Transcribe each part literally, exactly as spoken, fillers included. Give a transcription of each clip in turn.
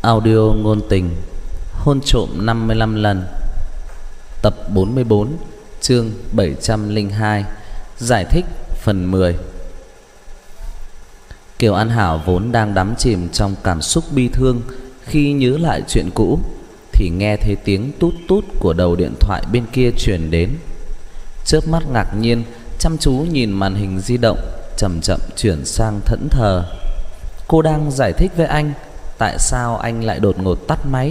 Audio ngôn tình Hôn trộm năm mươi lăm lần. Tập bốn mươi bốn, chương bảy trăm lẻ hai. Giải thích phần mười. Kiều An Hảo vốn đang đắm chìm trong cảm xúc bi thương khi nhớ lại chuyện cũ, thì nghe thấy tiếng tút tút của đầu điện thoại bên kia truyền đến. Chớp mắt ngạc nhiên, chăm chú nhìn màn hình di động, chậm chậm chuyển sang thẫn thờ. Cô đang giải thích với anh tại sao anh lại đột ngột tắt máy.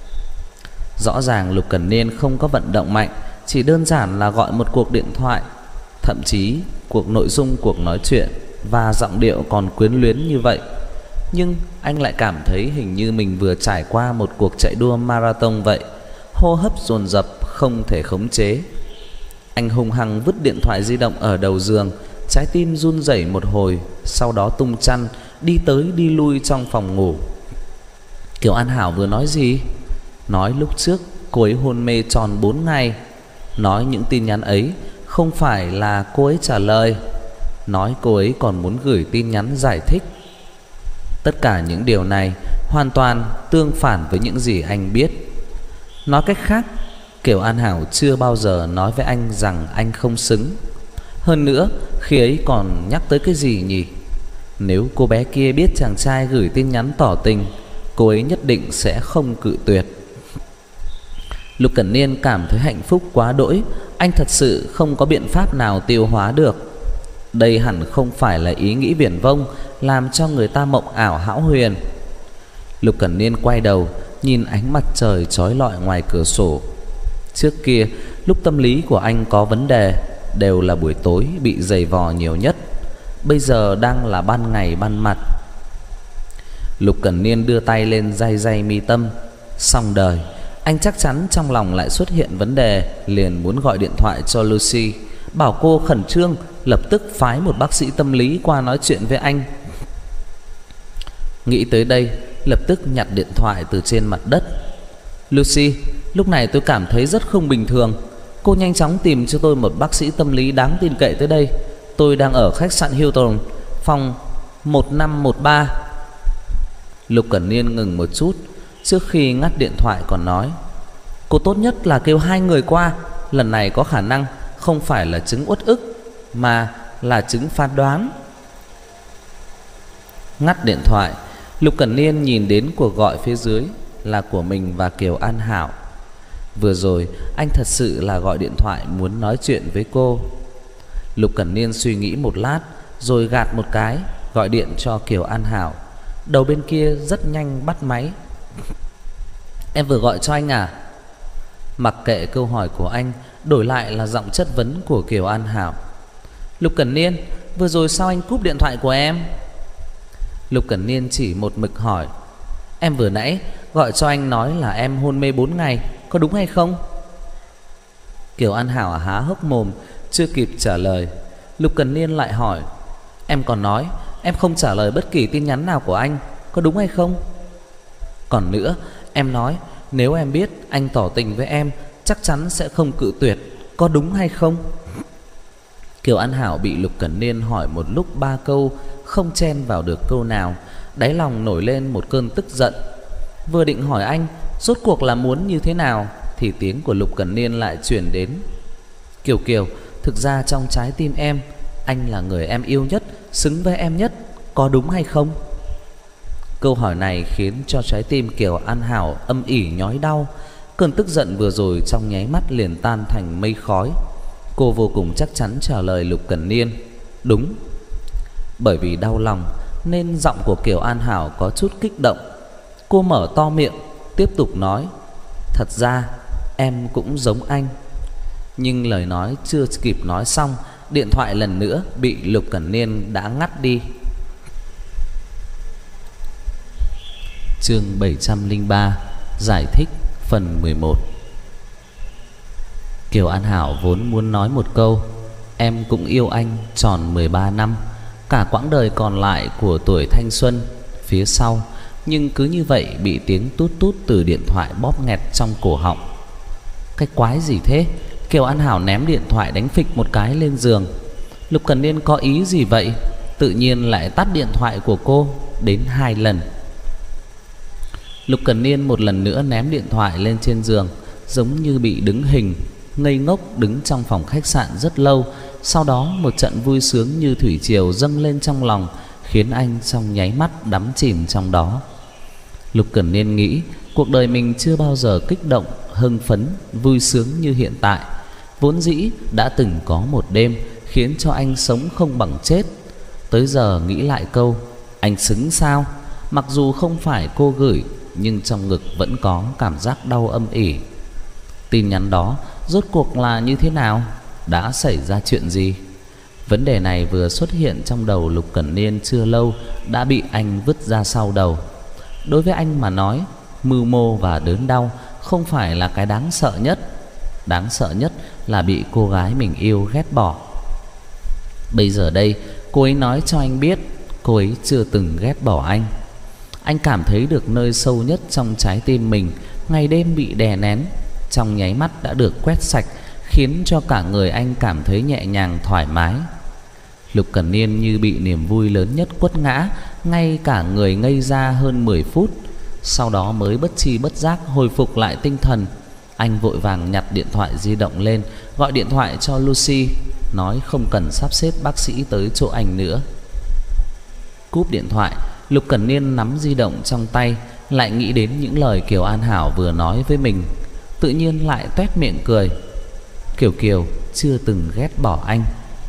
Rõ ràng Lục Cẩn Niên không có vận động mạnh, chỉ đơn giản là gọi một cuộc điện thoại. Thậm chí cuộc nội dung cuộc nói chuyện và giọng điệu còn quyến luyến như vậy, nhưng anh lại cảm thấy hình như mình vừa trải qua một cuộc chạy đua marathon vậy. Hô hấp dồn dập không thể khống chế. Anh hung hăng vứt điện thoại di động ở đầu giường, trái tim run rẩy một hồi, sau đó tung chăn đi tới đi lui trong phòng ngủ. Kiều An Hảo vừa nói gì? Nói lúc trước cô ấy hôn mê tròn bốn ngày. Nói những tin nhắn ấy không phải là cô ấy trả lời. Nói cô ấy còn muốn gửi tin nhắn giải thích. Tất cả những điều này hoàn toàn tương phản với những gì anh biết. Nói cách khác, Kiều An Hảo chưa bao giờ nói với anh rằng anh không xứng. Hơn nữa, khi ấy còn nhắc tới cái gì nhỉ? Nếu cô bé kia biết chàng trai gửi tin nhắn tỏ tình, cô ấy nhất định sẽ không cự tuyệt. Lục Cẩn Niên cảm thấy hạnh phúc quá đỗi. Anh thật sự không có biện pháp nào tiêu hóa được. Đây hẳn không phải là ý nghĩ viển vông làm cho người ta mộng ảo hão huyền. Lục Cẩn Niên quay đầu nhìn ánh mặt trời chói lọi ngoài cửa sổ. Trước kia, lúc tâm lý của anh có vấn đề, đều là buổi tối bị giày vò nhiều nhất. Bây giờ đang là ban ngày ban mặt. Lục Cẩn Niên đưa tay lên day day mi tâm. Xong đời, anh chắc chắn trong lòng lại xuất hiện vấn đề, liền muốn gọi điện thoại cho Lucy, bảo cô khẩn trương lập tức phái một bác sĩ tâm lý qua nói chuyện với anh. Nghĩ tới đây, lập tức nhặt điện thoại từ trên mặt đất. Lucy, lúc này tôi cảm thấy rất không bình thường. Cô nhanh chóng tìm cho tôi một bác sĩ tâm lý đáng tin cậy tới đây. Tôi đang ở khách sạn Hilton, phòng một năm một ba. Lục Cẩn Niên ngừng một chút, trước khi ngắt điện thoại còn nói: cô tốt nhất là kêu hai người qua. Lần này có khả năng không phải là chứng uất ức, mà là chứng phán đoán. Ngắt điện thoại, Lục Cẩn Niên nhìn đến cuộc gọi phía dưới là của mình và Kiều An Hảo. Vừa rồi anh thật sự là gọi điện thoại muốn nói chuyện với cô. Lục Cẩn Niên suy nghĩ một lát, rồi gạt một cái, gọi điện cho Kiều An Hảo. Đầu bên kia rất nhanh bắt máy. Em vừa gọi cho anh à? Mặc kệ câu hỏi của anh, đổi lại là giọng chất vấn của Kiều An Hảo. Lục Cẩn Niên, vừa rồi sao anh cúp điện thoại của em? Lục Cẩn Niên chỉ một mực hỏi: em vừa nãy gọi cho anh nói là em hôn mê bốn ngày, có đúng hay không? Kiều An Hảo há hốc mồm, chưa kịp trả lời, Lục Cẩn Niên lại hỏi: em còn nói em không trả lời bất kỳ tin nhắn nào của anh, có đúng hay không? Còn nữa, em nói nếu em biết anh tỏ tình với em chắc chắn sẽ không cự tuyệt, có đúng hay không? Kiều An Hảo bị Lục Cẩn Niên hỏi một lúc ba câu, không chen vào được câu nào, đáy lòng nổi lên một cơn tức giận. Vừa định hỏi anh rốt cuộc là muốn như thế nào, thì tiếng của Lục Cẩn Niên lại truyền đến: Kiều Kiều, thực ra trong trái tim em, anh là người em yêu nhất, xứng với em nhất, có đúng hay không? Câu hỏi này khiến cho trái tim Kiều An Hảo âm ỉ nhói đau. Cơn tức giận vừa rồi trong nháy mắt liền tan thành mây khói. Cô vô cùng chắc chắn trả lời Lục Cẩn Niên: đúng. Bởi vì đau lòng nên giọng của Kiều An Hảo có chút kích động. Cô mở to miệng tiếp tục nói: thật ra em cũng giống anh. Nhưng lời nói chưa kịp nói xong, điện thoại lần nữa bị Lục Cẩn Niên đã ngắt đi. Chương bảy trăm lẻ ba. Giải thích phần mười một. Kiều An Hảo vốn muốn nói một câu: em cũng yêu anh tròn mười ba năm, cả quãng đời còn lại của tuổi thanh xuân phía sau. Nhưng cứ như vậy bị tiếng tút tút từ điện thoại bóp nghẹt trong cổ họng. Cái quái gì thế? Kiều An Hảo ném điện thoại đánh phịch một cái lên giường. Lục Cẩn Niên có ý gì vậy? Tự nhiên lại tắt điện thoại của cô đến hai lần. Lục Cẩn Niên một lần nữa ném điện thoại lên trên giường, giống như bị đứng hình, ngây ngốc đứng trong phòng khách sạn rất lâu. Sau đó một trận vui sướng như thủy triều dâng lên trong lòng, khiến anh trong nháy mắt đắm chìm trong đó. Lục Cẩn Niên nghĩ cuộc đời mình chưa bao giờ kích động, hưng phấn, vui sướng như hiện tại. Vốn dĩ đã từng có một đêm khiến cho anh sống không bằng chết. Tới giờ nghĩ lại câu anh xứng sao, mặc dù không phải cô gửi, nhưng trong ngực vẫn có cảm giác đau âm ỉ. Tin nhắn đó rốt cuộc là như thế nào? Đã xảy ra chuyện gì? Vấn đề này vừa xuất hiện trong đầu Lục Cẩn Niên chưa lâu đã bị anh vứt ra sau đầu. Đối với anh mà nói, mưu mô và đớn đau không phải là cái đáng sợ nhất. Đáng sợ nhất là bị cô gái mình yêu ghét bỏ. Bây giờ đây, cô ấy nói cho anh biết cô ấy chưa từng ghét bỏ anh. Anh cảm thấy được nơi sâu nhất trong trái tim mình ngày đêm bị đè nén, trong nháy mắt đã được quét sạch, khiến cho cả người anh cảm thấy nhẹ nhàng thoải mái. Lục Cẩn Niên như bị niềm vui lớn nhất quất ngã, ngay cả người ngây ra hơn mười phút. Sau đó mới bất chi bất giác hồi phục lại tinh thần. Anh vội vàng nhặt điện thoại di động lên, gọi điện thoại cho Lucy, nói không cần sắp xếp bác sĩ tới chỗ anh nữa. Cúp điện thoại, Lục Cẩn Niên nắm di động trong tay, lại nghĩ đến những lời Kiều An Hảo vừa nói với mình, tự nhiên lại toét miệng cười. Kiều Kiều chưa từng ghét bỏ anh.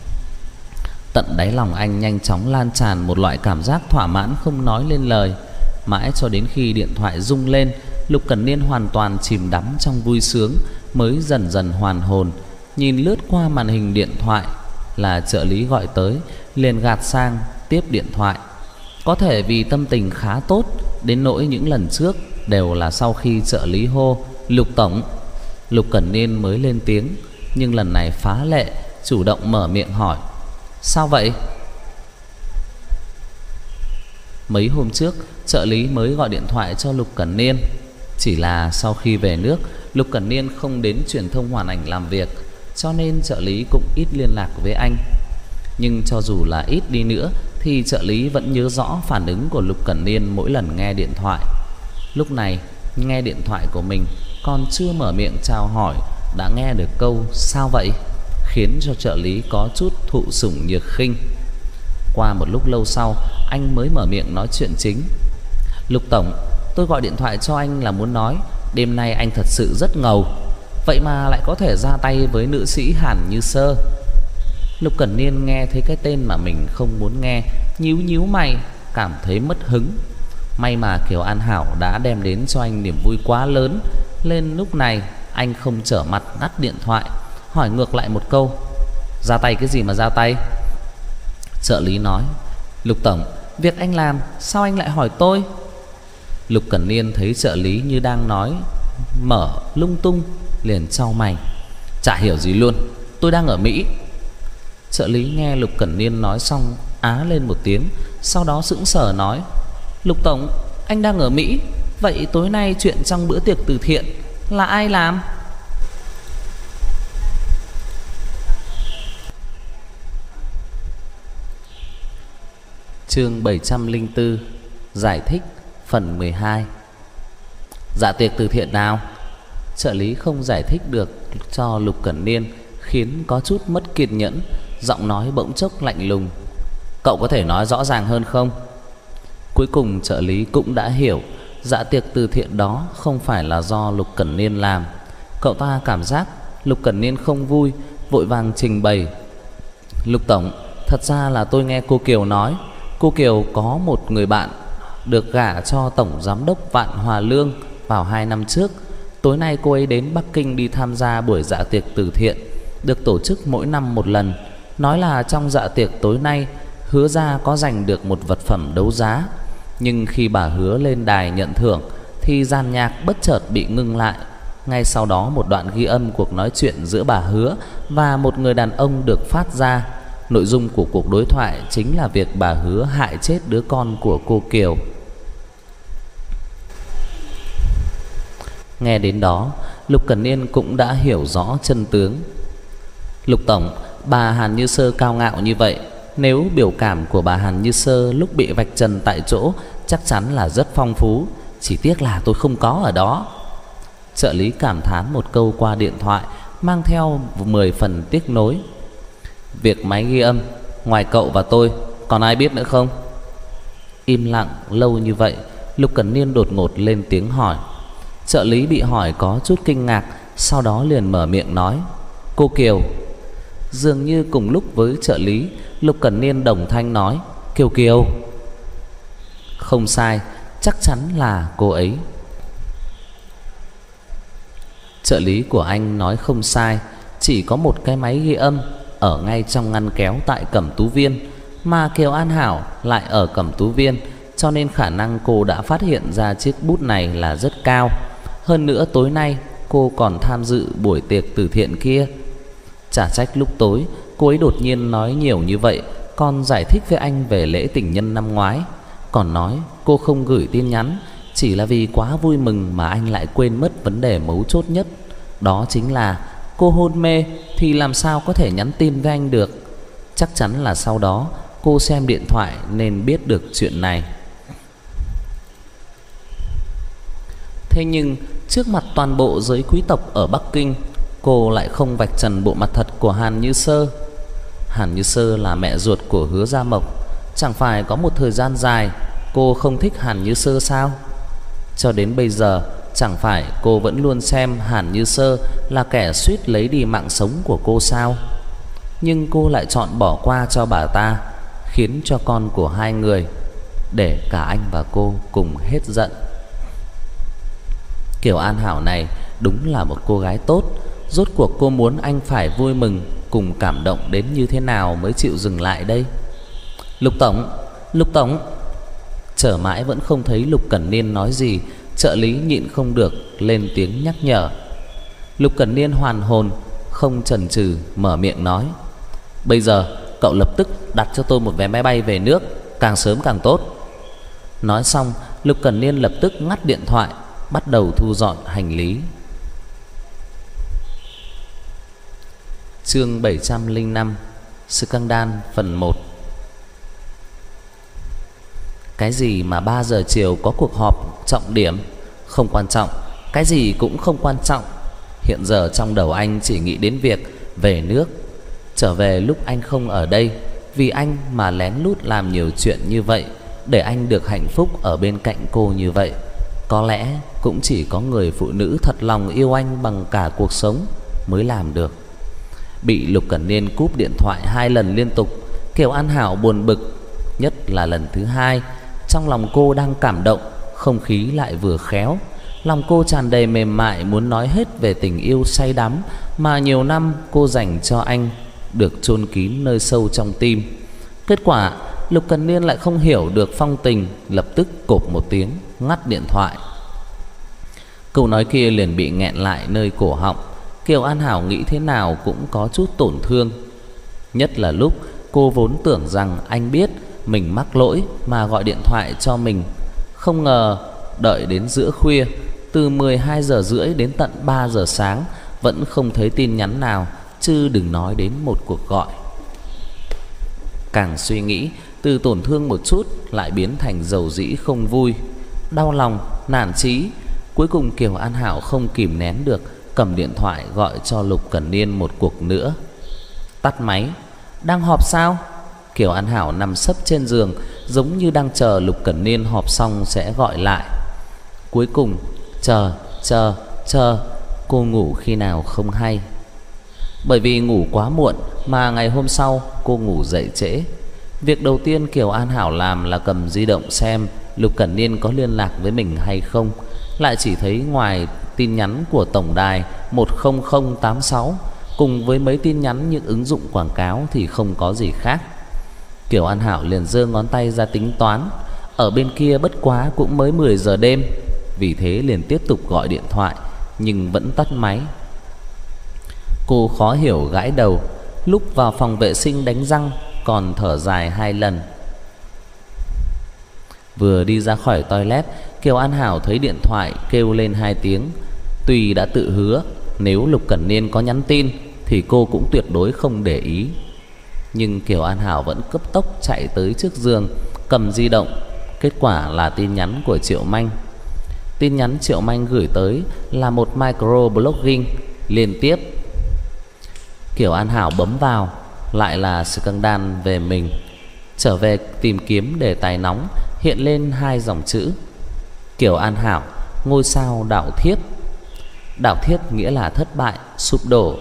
Tận đáy lòng anh nhanh chóng lan tràn một loại cảm giác thỏa mãn không nói lên lời. Mãi cho đến khi điện thoại rung lên, Lục Cẩn Niên hoàn toàn chìm đắm trong vui sướng, mới dần dần hoàn hồn. Nhìn lướt qua màn hình điện thoại là trợ lý gọi tới, liền gạt sang tiếp điện thoại. Có thể vì tâm tình khá tốt, đến nỗi những lần trước đều là sau khi trợ lý hô Lục tổng, Lục Cẩn Niên mới lên tiếng. Nhưng lần này phá lệ, chủ động mở miệng hỏi: sao vậy? Mấy hôm trước trợ lý mới gọi điện thoại cho Lục Cẩn Niên. Chỉ là sau khi về nước, Lục Cẩn Niên không đến truyền thông Hoàn Ảnh làm việc, cho nên trợ lý cũng ít liên lạc với anh. Nhưng cho dù là ít đi nữa thì trợ lý vẫn nhớ rõ phản ứng của Lục Cẩn Niên mỗi lần nghe điện thoại. Lúc này nghe điện thoại của mình, còn chưa mở miệng chào hỏi đã nghe được câu sao vậy, khiến cho trợ lý có chút thụ sủng nhược khinh. Qua một lúc lâu sau, anh mới mở miệng nói chuyện chính. Lục tổng, tôi gọi điện thoại cho anh là muốn nói đêm nay anh thật sự rất ngầu, vậy mà lại có thể ra tay với nữ sĩ Hàn Như Sơ. Lục Cẩn Niên nghe thấy cái tên mà mình không muốn nghe, nhíu nhíu mày, cảm thấy mất hứng. May mà Kiều An Hảo đã đem đến cho anh niềm vui quá lớn, nên lúc này anh không trở mặt ngắt điện thoại, hỏi ngược lại một câu: ra tay cái gì mà ra tay? Trợ lý nói: Lục tổng, việc anh làm sao anh lại hỏi tôi? Lục Cẩn Niên thấy trợ lý như đang nói mở lung tung, liền chau mày: chả hiểu gì luôn, tôi đang ở Mỹ. Trợ lý nghe Lục Cẩn Niên nói xong á lên một tiếng, sau đó sững sờ nói: Lục tổng, anh đang ở Mỹ, vậy tối nay chuyện trong bữa tiệc từ thiện là ai làm? Chương bảy trăm lẻ bốn giải thích phần mười hai. Dạ tiệc từ thiện nào? Trợ lý không giải thích được cho Lục Cẩn Niên, khiến có chút mất kiên nhẫn, giọng nói bỗng chốc lạnh lùng: cậu có thể nói rõ ràng hơn không? Cuối cùng trợ lý cũng đã hiểu, dạ tiệc từ thiện đó không phải là do Lục Cẩn Niên làm. Cậu ta cảm giác Lục Cẩn Niên không vui, vội vàng trình bày: Lục tổng, thật ra là tôi nghe cô Kiều nói, cô Kiều có một người bạn được gả cho tổng giám đốc Vạn Hòa Lương vào hai năm trước. Tối nay cô ấy đến Bắc Kinh đi tham gia buổi dạ tiệc từ thiện, được tổ chức mỗi năm một lần. Nói là trong dạ tiệc tối nay hứa ra có giành được một vật phẩm đấu giá. Nhưng khi bà hứa lên đài nhận thưởng thì dàn nhạc bất chợt bị ngưng lại. Ngay sau đó một đoạn ghi âm cuộc nói chuyện giữa bà hứa và một người đàn ông được phát ra. Nội dung của cuộc đối thoại chính là việc bà hứa hại chết đứa con của cô Kiều. Nghe đến đó, Lục Cẩn Niên cũng đã hiểu rõ chân tướng. Lục tổng, bà Hàn Như Sơ cao ngạo như vậy, nếu biểu cảm của bà Hàn Như Sơ lúc bị vạch trần tại chỗ chắc chắn là rất phong phú. chỉ tiếc là tôi không có ở đó. Trợ lý cảm thán một câu qua điện thoại, mang theo mười phần tiếc nối. Việc máy ghi âm, ngoài cậu và tôi còn ai biết nữa không? Im lặng lâu như vậy, Lục Cẩn Niên đột ngột lên tiếng hỏi. Trợ lý bị hỏi có chút kinh ngạc, sau đó liền mở miệng nói: Cô Kiều. Dường như cùng lúc với trợ lý, Lục Cẩn Niên đồng thanh nói: Kiều Kiều. Không sai, chắc chắn là cô ấy. Trợ lý của anh nói không sai, chỉ có một cái máy ghi âm ở ngay trong ngăn kéo tại Cẩm Tú Viên, mà Kiều An Hảo lại ở Cẩm Tú Viên, cho nên khả năng cô đã phát hiện ra chiếc bút này là rất cao. Hơn nữa tối nay cô còn tham dự buổi tiệc từ thiện kia. Chả trách lúc tối cô ấy đột nhiên nói nhiều như vậy, còn giải thích với anh về lễ tình nhân năm ngoái, còn nói cô không gửi tin nhắn chỉ là vì quá vui mừng mà anh lại quên mất vấn đề mấu chốt nhất. Đó chính là cô hôn mê thì làm sao có thể nhắn tin với anh được. Chắc chắn là sau đó cô xem điện thoại nên biết được chuyện này. Thế nhưng trước mặt toàn bộ giới quý tộc ở Bắc Kinh, cô lại không vạch trần bộ mặt thật của Hàn Như Sơ. Hàn Như Sơ là mẹ ruột của Hứa Gia Mộc, chẳng phải có một thời gian dài cô không thích Hàn Như Sơ sao? Cho đến bây giờ, chẳng phải cô vẫn luôn xem Hàn Như Sơ là kẻ suýt lấy đi mạng sống của cô sao? Nhưng cô lại chọn bỏ qua cho bà ta, khiến cho con của hai người, để cả anh và cô cùng hết giận. Kiều An Hảo này đúng là một cô gái tốt. Rốt cuộc cô muốn anh phải vui mừng cùng cảm động đến như thế nào mới chịu dừng lại đây? Lục tổng, Lục tổng. Chờ mãi vẫn không thấy Lục Cẩn Niên nói gì, trợ lý nhịn không được lên tiếng nhắc nhở. Lục Cẩn Niên hoàn hồn, không chần chừ mở miệng nói: Bây giờ cậu lập tức đặt cho tôi một vé máy bay về nước, càng sớm càng tốt. Nói xong, Lục Cẩn Niên lập tức ngắt điện thoại, bắt đầu thu dọn hành lý. Chương bảy trăm lẻ năm, Scandal phần một. Cái gì mà ba giờ chiều có cuộc họp trọng điểm? Không quan trọng, cái gì cũng không quan trọng. Hiện giờ trong đầu anh chỉ nghĩ đến việc về nước, trở về lúc anh không ở đây, vì anh mà lén lút làm nhiều chuyện như vậy, để anh được hạnh phúc ở bên cạnh cô như vậy. Có lẽ cũng chỉ có người phụ nữ thật lòng yêu anh bằng cả cuộc sống mới làm được. Bị Lục Cẩn Niên cúp điện thoại hai lần liên tục, Kiều An Hảo buồn bực, nhất là lần thứ hai. Trong lòng cô đang cảm động, không khí lại vừa khéo. Lòng cô tràn đầy mềm mại, muốn nói hết về tình yêu say đắm mà nhiều năm cô dành cho anh, được chôn kín nơi sâu trong tim. Kết quả Lục Cẩn Niên lại không hiểu được phong tình, lập tức cộp một tiếng ngắt điện thoại. Câu nói kia liền bị nghẹn lại nơi cổ họng. Kiều An Hảo nghĩ thế nào cũng có chút tổn thương, nhất là lúc cô vốn tưởng rằng anh biết mình mắc lỗi mà gọi điện thoại cho mình. Không ngờ đợi đến giữa khuya, từ mười hai giờ rưỡi đến tận ba giờ sáng vẫn không thấy tin nhắn nào, chứ đừng nói đến một cuộc gọi. Càng suy nghĩ, từ tổn thương một chút lại biến thành dầu dĩ không vui, đau lòng, nản chí. Cuối cùng Kiều An Hảo không kìm nén được, cầm điện thoại gọi cho Lục Cẩn Niên một cuộc nữa. Tắt máy. Đang họp sao? Kiều An Hảo nằm sấp trên giường, giống như đang chờ Lục Cẩn Niên họp xong sẽ gọi lại. Cuối cùng chờ, chờ, chờ, cô ngủ khi nào không hay. Bởi vì ngủ quá muộn mà ngày hôm sau cô ngủ dậy trễ. Việc đầu tiên Kiều An Hảo làm là cầm di động xem Lục Cẩn Niên có liên lạc với mình hay không. Lại chỉ thấy ngoài tin nhắn của tổng đài một không không tám sáu cùng với mấy tin nhắn những ứng dụng quảng cáo thì không có gì khác. Kiều An Hảo liền giơ ngón tay ra tính toán, ở bên kia bất quá cũng mới mười giờ đêm, vì thế liền tiếp tục gọi điện thoại nhưng vẫn tắt máy. Cô khó hiểu gãi đầu, lúc vào phòng vệ sinh đánh răng còn thở dài hai lần. Vừa đi ra khỏi toilet, Kiều An Hảo thấy điện thoại kêu lên hai tiếng. Tuy đã tự hứa nếu Lục Cẩn Niên có nhắn tin thì cô cũng tuyệt đối không để ý, nhưng Kiều An Hảo vẫn cấp tốc chạy tới trước giường, cầm di động. Kết quả là tin nhắn của Triệu Manh. Tin nhắn Triệu Manh gửi tới là một microblogging liên tiếp. Kiều An Hảo bấm vào, lại là scandal về mình. Trở về tìm kiếm đề tài nóng, hiện lên hai dòng chữ: Kiều An Hảo, ngôi sao đạo thiết. Đạo thiết nghĩa là thất bại, sụp đổ.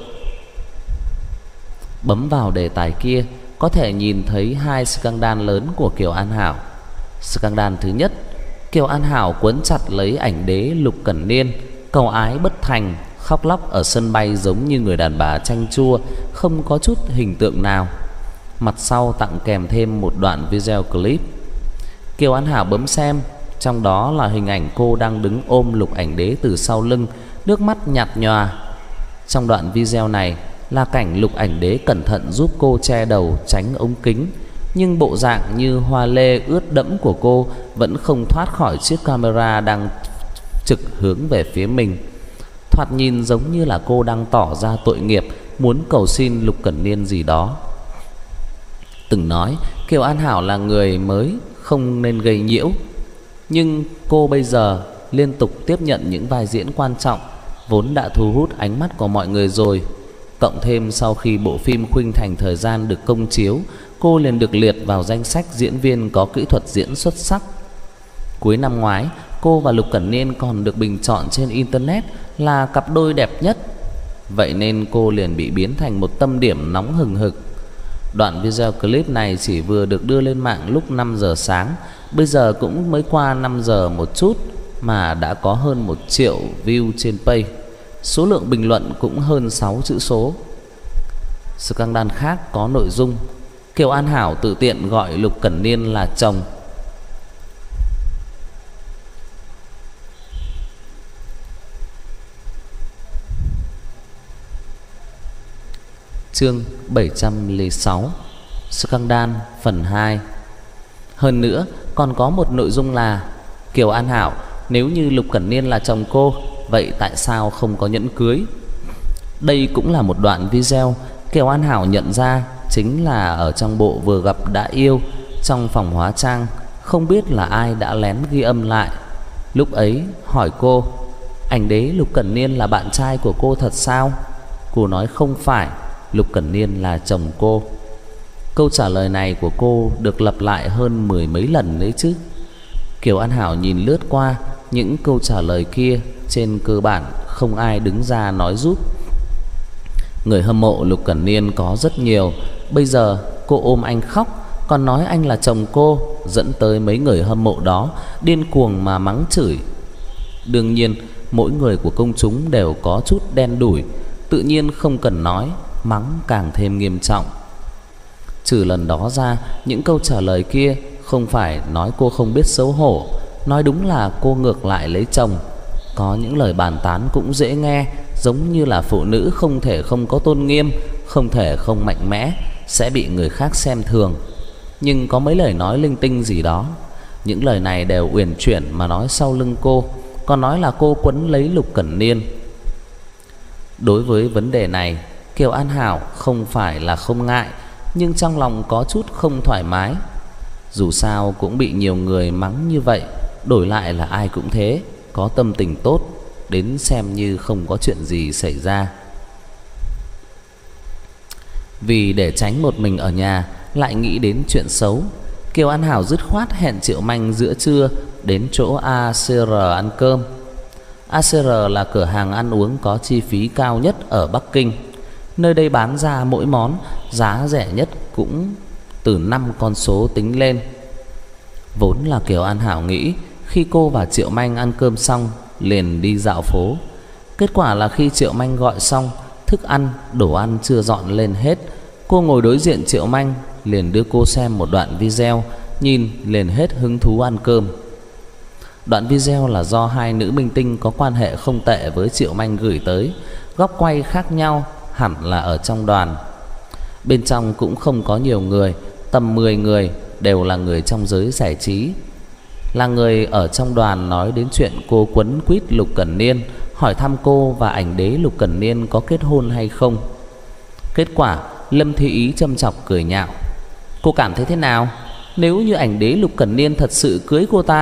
Bấm vào đề tài kia, có thể nhìn thấy hai scandal lớn của Kiều An Hảo. Scandal thứ nhất, Kiều An Hảo quấn chặt lấy ảnh đế Lục Cẩn Niên, cầu ái bất thành, khóc lóc ở sân bay giống như người đàn bà chanh chua, không có chút hình tượng nào. Mặt sau tặng kèm thêm một đoạn video clip. Kiều An Hảo bấm xem, trong đó là hình ảnh cô đang đứng ôm Lục ảnh đế từ sau lưng, nước mắt nhạt nhòa. Trong đoạn video này là cảnh Lục ảnh đế cẩn thận giúp cô che đầu tránh ống kính, nhưng bộ dạng như hoa lê ướt đẫm của cô vẫn không thoát khỏi chiếc camera đang trực hướng về phía mình. Thoạt nhìn giống như là cô đang tỏ ra tội nghiệp, muốn cầu xin Lục Cẩn Niên gì đó. Từng nói Kiều An Hảo là người mới, không nên gây nhiễu, nhưng cô bây giờ liên tục tiếp nhận những vai diễn quan trọng, vốn đã thu hút ánh mắt của mọi người rồi. Cộng thêm sau khi bộ phim Khuynh Thành Thời Gian được công chiếu, cô liền được liệt vào danh sách diễn viên có kỹ thuật diễn xuất sắc. Cuối năm ngoái, cô và Lục Cẩn Niên còn được bình chọn trên internet là cặp đôi đẹp nhất. Vậy nên cô liền bị biến thành một tâm điểm nóng hừng hực. Đoạn video clip này chỉ vừa được đưa lên mạng lúc năm giờ sáng, bây giờ cũng mới qua năm giờ một chút mà đã có hơn một triệu view trên page. Số lượng bình luận cũng hơn sáu chữ số. Scandal khác có nội dung: Kiều An Hảo tự tiện gọi Lục Cẩn Niên là chồng. Chương bảy trăm lẻ sáu, Scandal phần hai. Hơn nữa còn có một nội dung là: Kiều An Hảo, nếu như Lục Cẩn Niên là chồng cô, vậy tại sao không có nhẫn cưới? Đây cũng là một đoạn video Kiều An Hảo nhận ra chính là ở trong bộ Vừa Gặp Đã Yêu, trong phòng hóa trang, không biết là ai đã lén ghi âm lại. Lúc ấy hỏi cô: ảnh đế Lục Cẩn Niên là bạn trai của cô thật sao? Cô nói không phải, Lục Cẩn Niên là chồng cô. Câu trả lời này của cô được lặp lại hơn mười mấy lần đấy chứ. Kiều An Hảo nhìn lướt qua những câu trả lời kia, trên cơ bản không ai đứng ra nói giúp. Người hâm mộ Lục Cẩn Niên có rất nhiều. Bây giờ cô ôm anh khóc, còn nói anh là chồng cô, dẫn tới mấy người hâm mộ đó điên cuồng mà mắng chửi. Đương nhiên mỗi người của công chúng đều có chút đen đủi, tự nhiên không cần nói, mắng càng thêm nghiêm trọng. Trừ lần đó ra, những câu trả lời kia không phải nói cô không biết xấu hổ, nói đúng là cô ngược lại lấy chồng. Có những lời bàn tán cũng dễ nghe, giống như là phụ nữ không thể không có tôn nghiêm, không thể không mạnh mẽ, sẽ bị người khác xem thường. Nhưng có mấy lời nói linh tinh gì đó, những lời này đều uyển chuyển mà nói sau lưng cô, còn nói là cô quấn lấy Lục Cẩn Niên. Đối với vấn đề này, Kiều An Hảo không phải là không ngại, nhưng trong lòng có chút không thoải mái. Dù sao cũng bị nhiều người mắng như vậy, đổi lại là ai cũng thế, có tâm tình tốt, đến xem như không có chuyện gì xảy ra. Vì để tránh một mình ở nhà lại nghĩ đến chuyện xấu, Kiều An Hảo dứt khoát hẹn Triệu Manh giữa trưa đến chỗ a xê rờ ăn cơm. a xê rờ là cửa hàng ăn uống có chi phí cao nhất ở Bắc Kinh. Nơi đây bán ra mỗi món giá rẻ nhất cũng từ năm con số tính lên. Vốn là Kiều An Hảo nghĩ khi cô và Triệu Manh ăn cơm xong liền đi dạo phố. Kết quả là khi Triệu Manh gọi xong, thức ăn, đồ ăn chưa dọn lên hết, cô ngồi đối diện Triệu Manh, liền đưa cô xem một đoạn video, nhìn liền hết hứng thú ăn cơm. Đoạn video là do hai nữ minh tinh có quan hệ không tệ với Triệu Manh gửi tới, góc quay khác nhau, hẳn là ở trong đoàn. Bên trong cũng không có nhiều người, tầm mười người, đều là người trong giới giải trí. Là người ở trong đoàn nói đến chuyện cô quấn quýt Lục Cẩn Niên, hỏi thăm cô và ảnh đế Lục Cẩn Niên có kết hôn hay không. Kết quả Lâm Thị Ý châm chọc cười nhạo: cô cảm thấy thế nào? Nếu như ảnh đế Lục Cẩn Niên thật sự cưới cô ta,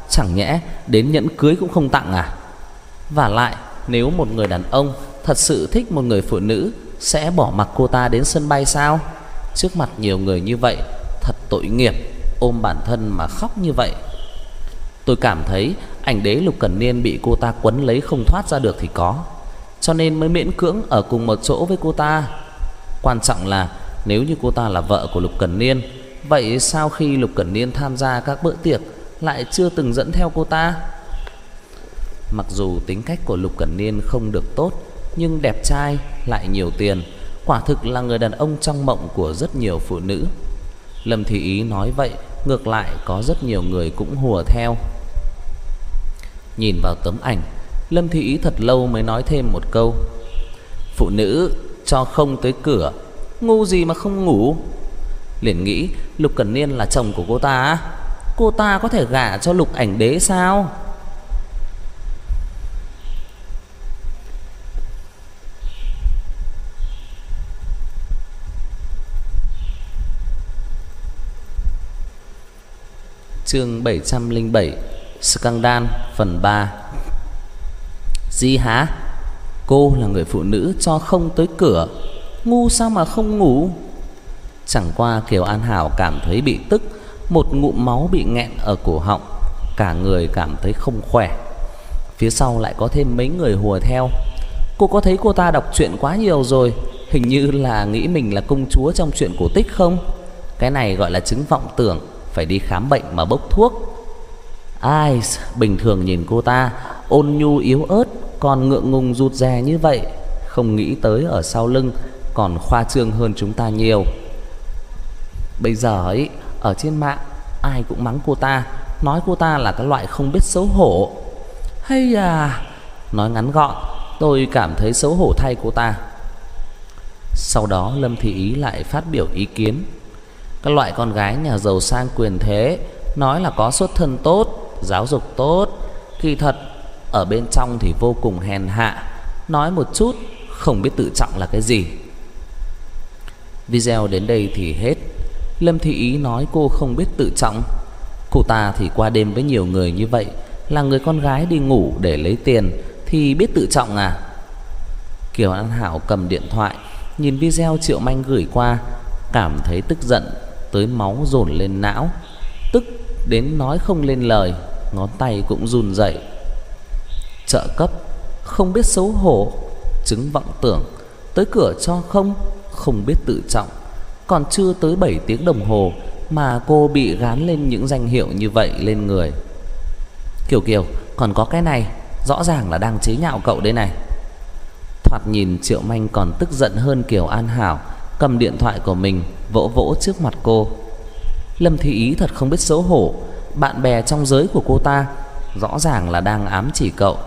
Chẳng nhẽ đến nhẫn cưới cũng không tặng à? Và lại nếu một người đàn ông thật sự thích một người phụ nữ sẽ bỏ mặc cô ta đến sân bay sao? Trước mặt nhiều người như vậy, thật tội nghiệp, ôm bản thân mà khóc như vậy. Tôi cảm thấy ảnh đế Lục Cẩn Niên bị cô ta quấn lấy không thoát ra được thì có, cho nên mới miễn cưỡng ở cùng một chỗ với cô ta. Quan trọng là nếu như cô ta là vợ của Lục Cẩn Niên, vậy sao khi Lục Cẩn Niên tham gia các bữa tiệc lại chưa từng dẫn theo cô ta? Mặc dù tính cách của Lục Cẩn Niên không được tốt, nhưng đẹp trai lại nhiều tiền, quả thực là người đàn ông trong mộng của rất nhiều phụ nữ. Lâm Thị Ý nói vậy, ngược lại có rất nhiều người cũng hùa theo. Nhìn vào tấm ảnh, Lâm Thị Ý thật lâu mới nói thêm một câu: phụ nữ cho không tới cửa, ngu gì mà không ngủ. Liền nghĩ Lục Cẩn Niên là chồng của cô ta á, cô ta có thể gả cho Lục ảnh đế sao? Chương bảy trăm lẻ bảy, Scandal phần ba. Gì hả? Cô là người phụ nữ cho không tới cửa, ngu sao mà không ngủ? Chẳng qua Kiều An Hảo cảm thấy bị tức, một ngụm máu bị nghẹn ở cổ họng, cả người cảm thấy không khỏe. Phía sau lại có thêm mấy người hùa theo. Cô có thấy cô ta đọc truyện quá nhiều rồi, hình như là nghĩ mình là công chúa trong truyện cổ tích không? Cái này gọi là chứng vọng tưởng, phải đi khám bệnh mà bốc thuốc. Ai, bình thường nhìn cô ta ôn nhu yếu ớt, còn ngượng ngùng rụt rè như vậy, không nghĩ tới ở sau lưng còn khoa trương hơn chúng ta nhiều. Bây giờ ấy, ở trên mạng ai cũng mắng cô ta, nói cô ta là cái loại không biết xấu hổ. Hay à, nói ngắn gọn, tôi cảm thấy xấu hổ thay cô ta. Sau đó Lâm Thị Ý lại phát biểu ý kiến: cái loại con gái nhà giàu sang quyền thế, nói là có xuất thân tốt, giáo dục tốt, kỳ thật ở bên trong thì vô cùng hèn hạ, nói một chút không biết tự trọng là cái gì. Video đến đây thì hết. Lâm Thị Ý nói cô không biết tự trọng. Cô ta thì qua đêm với nhiều người như vậy, là người con gái đi ngủ để lấy tiền thì biết tự trọng à? Kiều An Hảo cầm điện thoại, nhìn video Triệu Manh gửi qua, cảm thấy tức giận tới máu dồn lên não, tức đến nói không lên lời, ngón tay cũng run rẩy. Trợ cấp, không biết xấu hổ, chứng vọng tưởng, tới cửa cho không, không biết tự trọng. Còn chưa tới bảy tiếng đồng hồ mà cô bị gán lên những danh hiệu như vậy lên người. Kiều Kiều, còn có cái này, rõ ràng là đang chế nhạo cậu đây này. Thoạt nhìn Triệu Manh còn tức giận hơn Kiều An Hảo, cầm điện thoại của mình vỗ vỗ trước mặt cô. Lâm Thị Ý thật không biết xấu hổ, bạn bè trong giới của cô ta rõ ràng là đang ám chỉ cậu.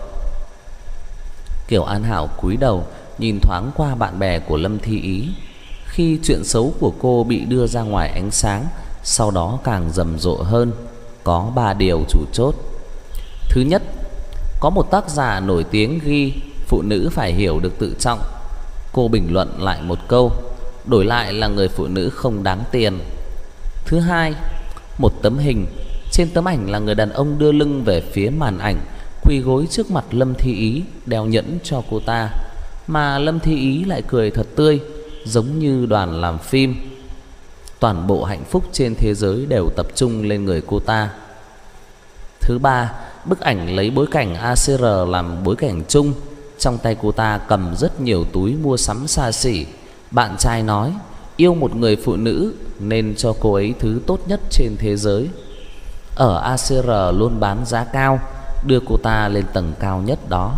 Kiều An Hảo cúi đầu nhìn thoáng qua bạn bè của Lâm Thị Ý. Khi chuyện xấu của cô bị đưa ra ngoài ánh sáng, sau đó càng rầm rộ hơn, có ba điều chủ chốt. Thứ nhất, có một tác giả nổi tiếng ghi phụ nữ phải hiểu được tự trọng. Cô bình luận lại một câu, đổi lại là người phụ nữ không đáng tiền. Thứ hai, một tấm hình, trên tấm ảnh là người đàn ông đưa lưng về phía màn ảnh, quỳ gối trước mặt Lâm Thị Ý, đeo nhẫn cho cô ta, mà Lâm Thị Ý lại cười thật tươi, giống như đoàn làm phim. Toàn bộ hạnh phúc trên thế giới đều tập trung lên người cô ta. Thứ ba, bức ảnh lấy bối cảnh a xê rờ làm bối cảnh chung. Trong tay cô ta cầm rất nhiều túi mua sắm xa xỉ. Bạn trai nói yêu một người phụ nữ nên cho cô ấy thứ tốt nhất trên thế giới. Ở a xê rờ luôn bán giá cao, đưa cô ta lên tầng cao nhất đó.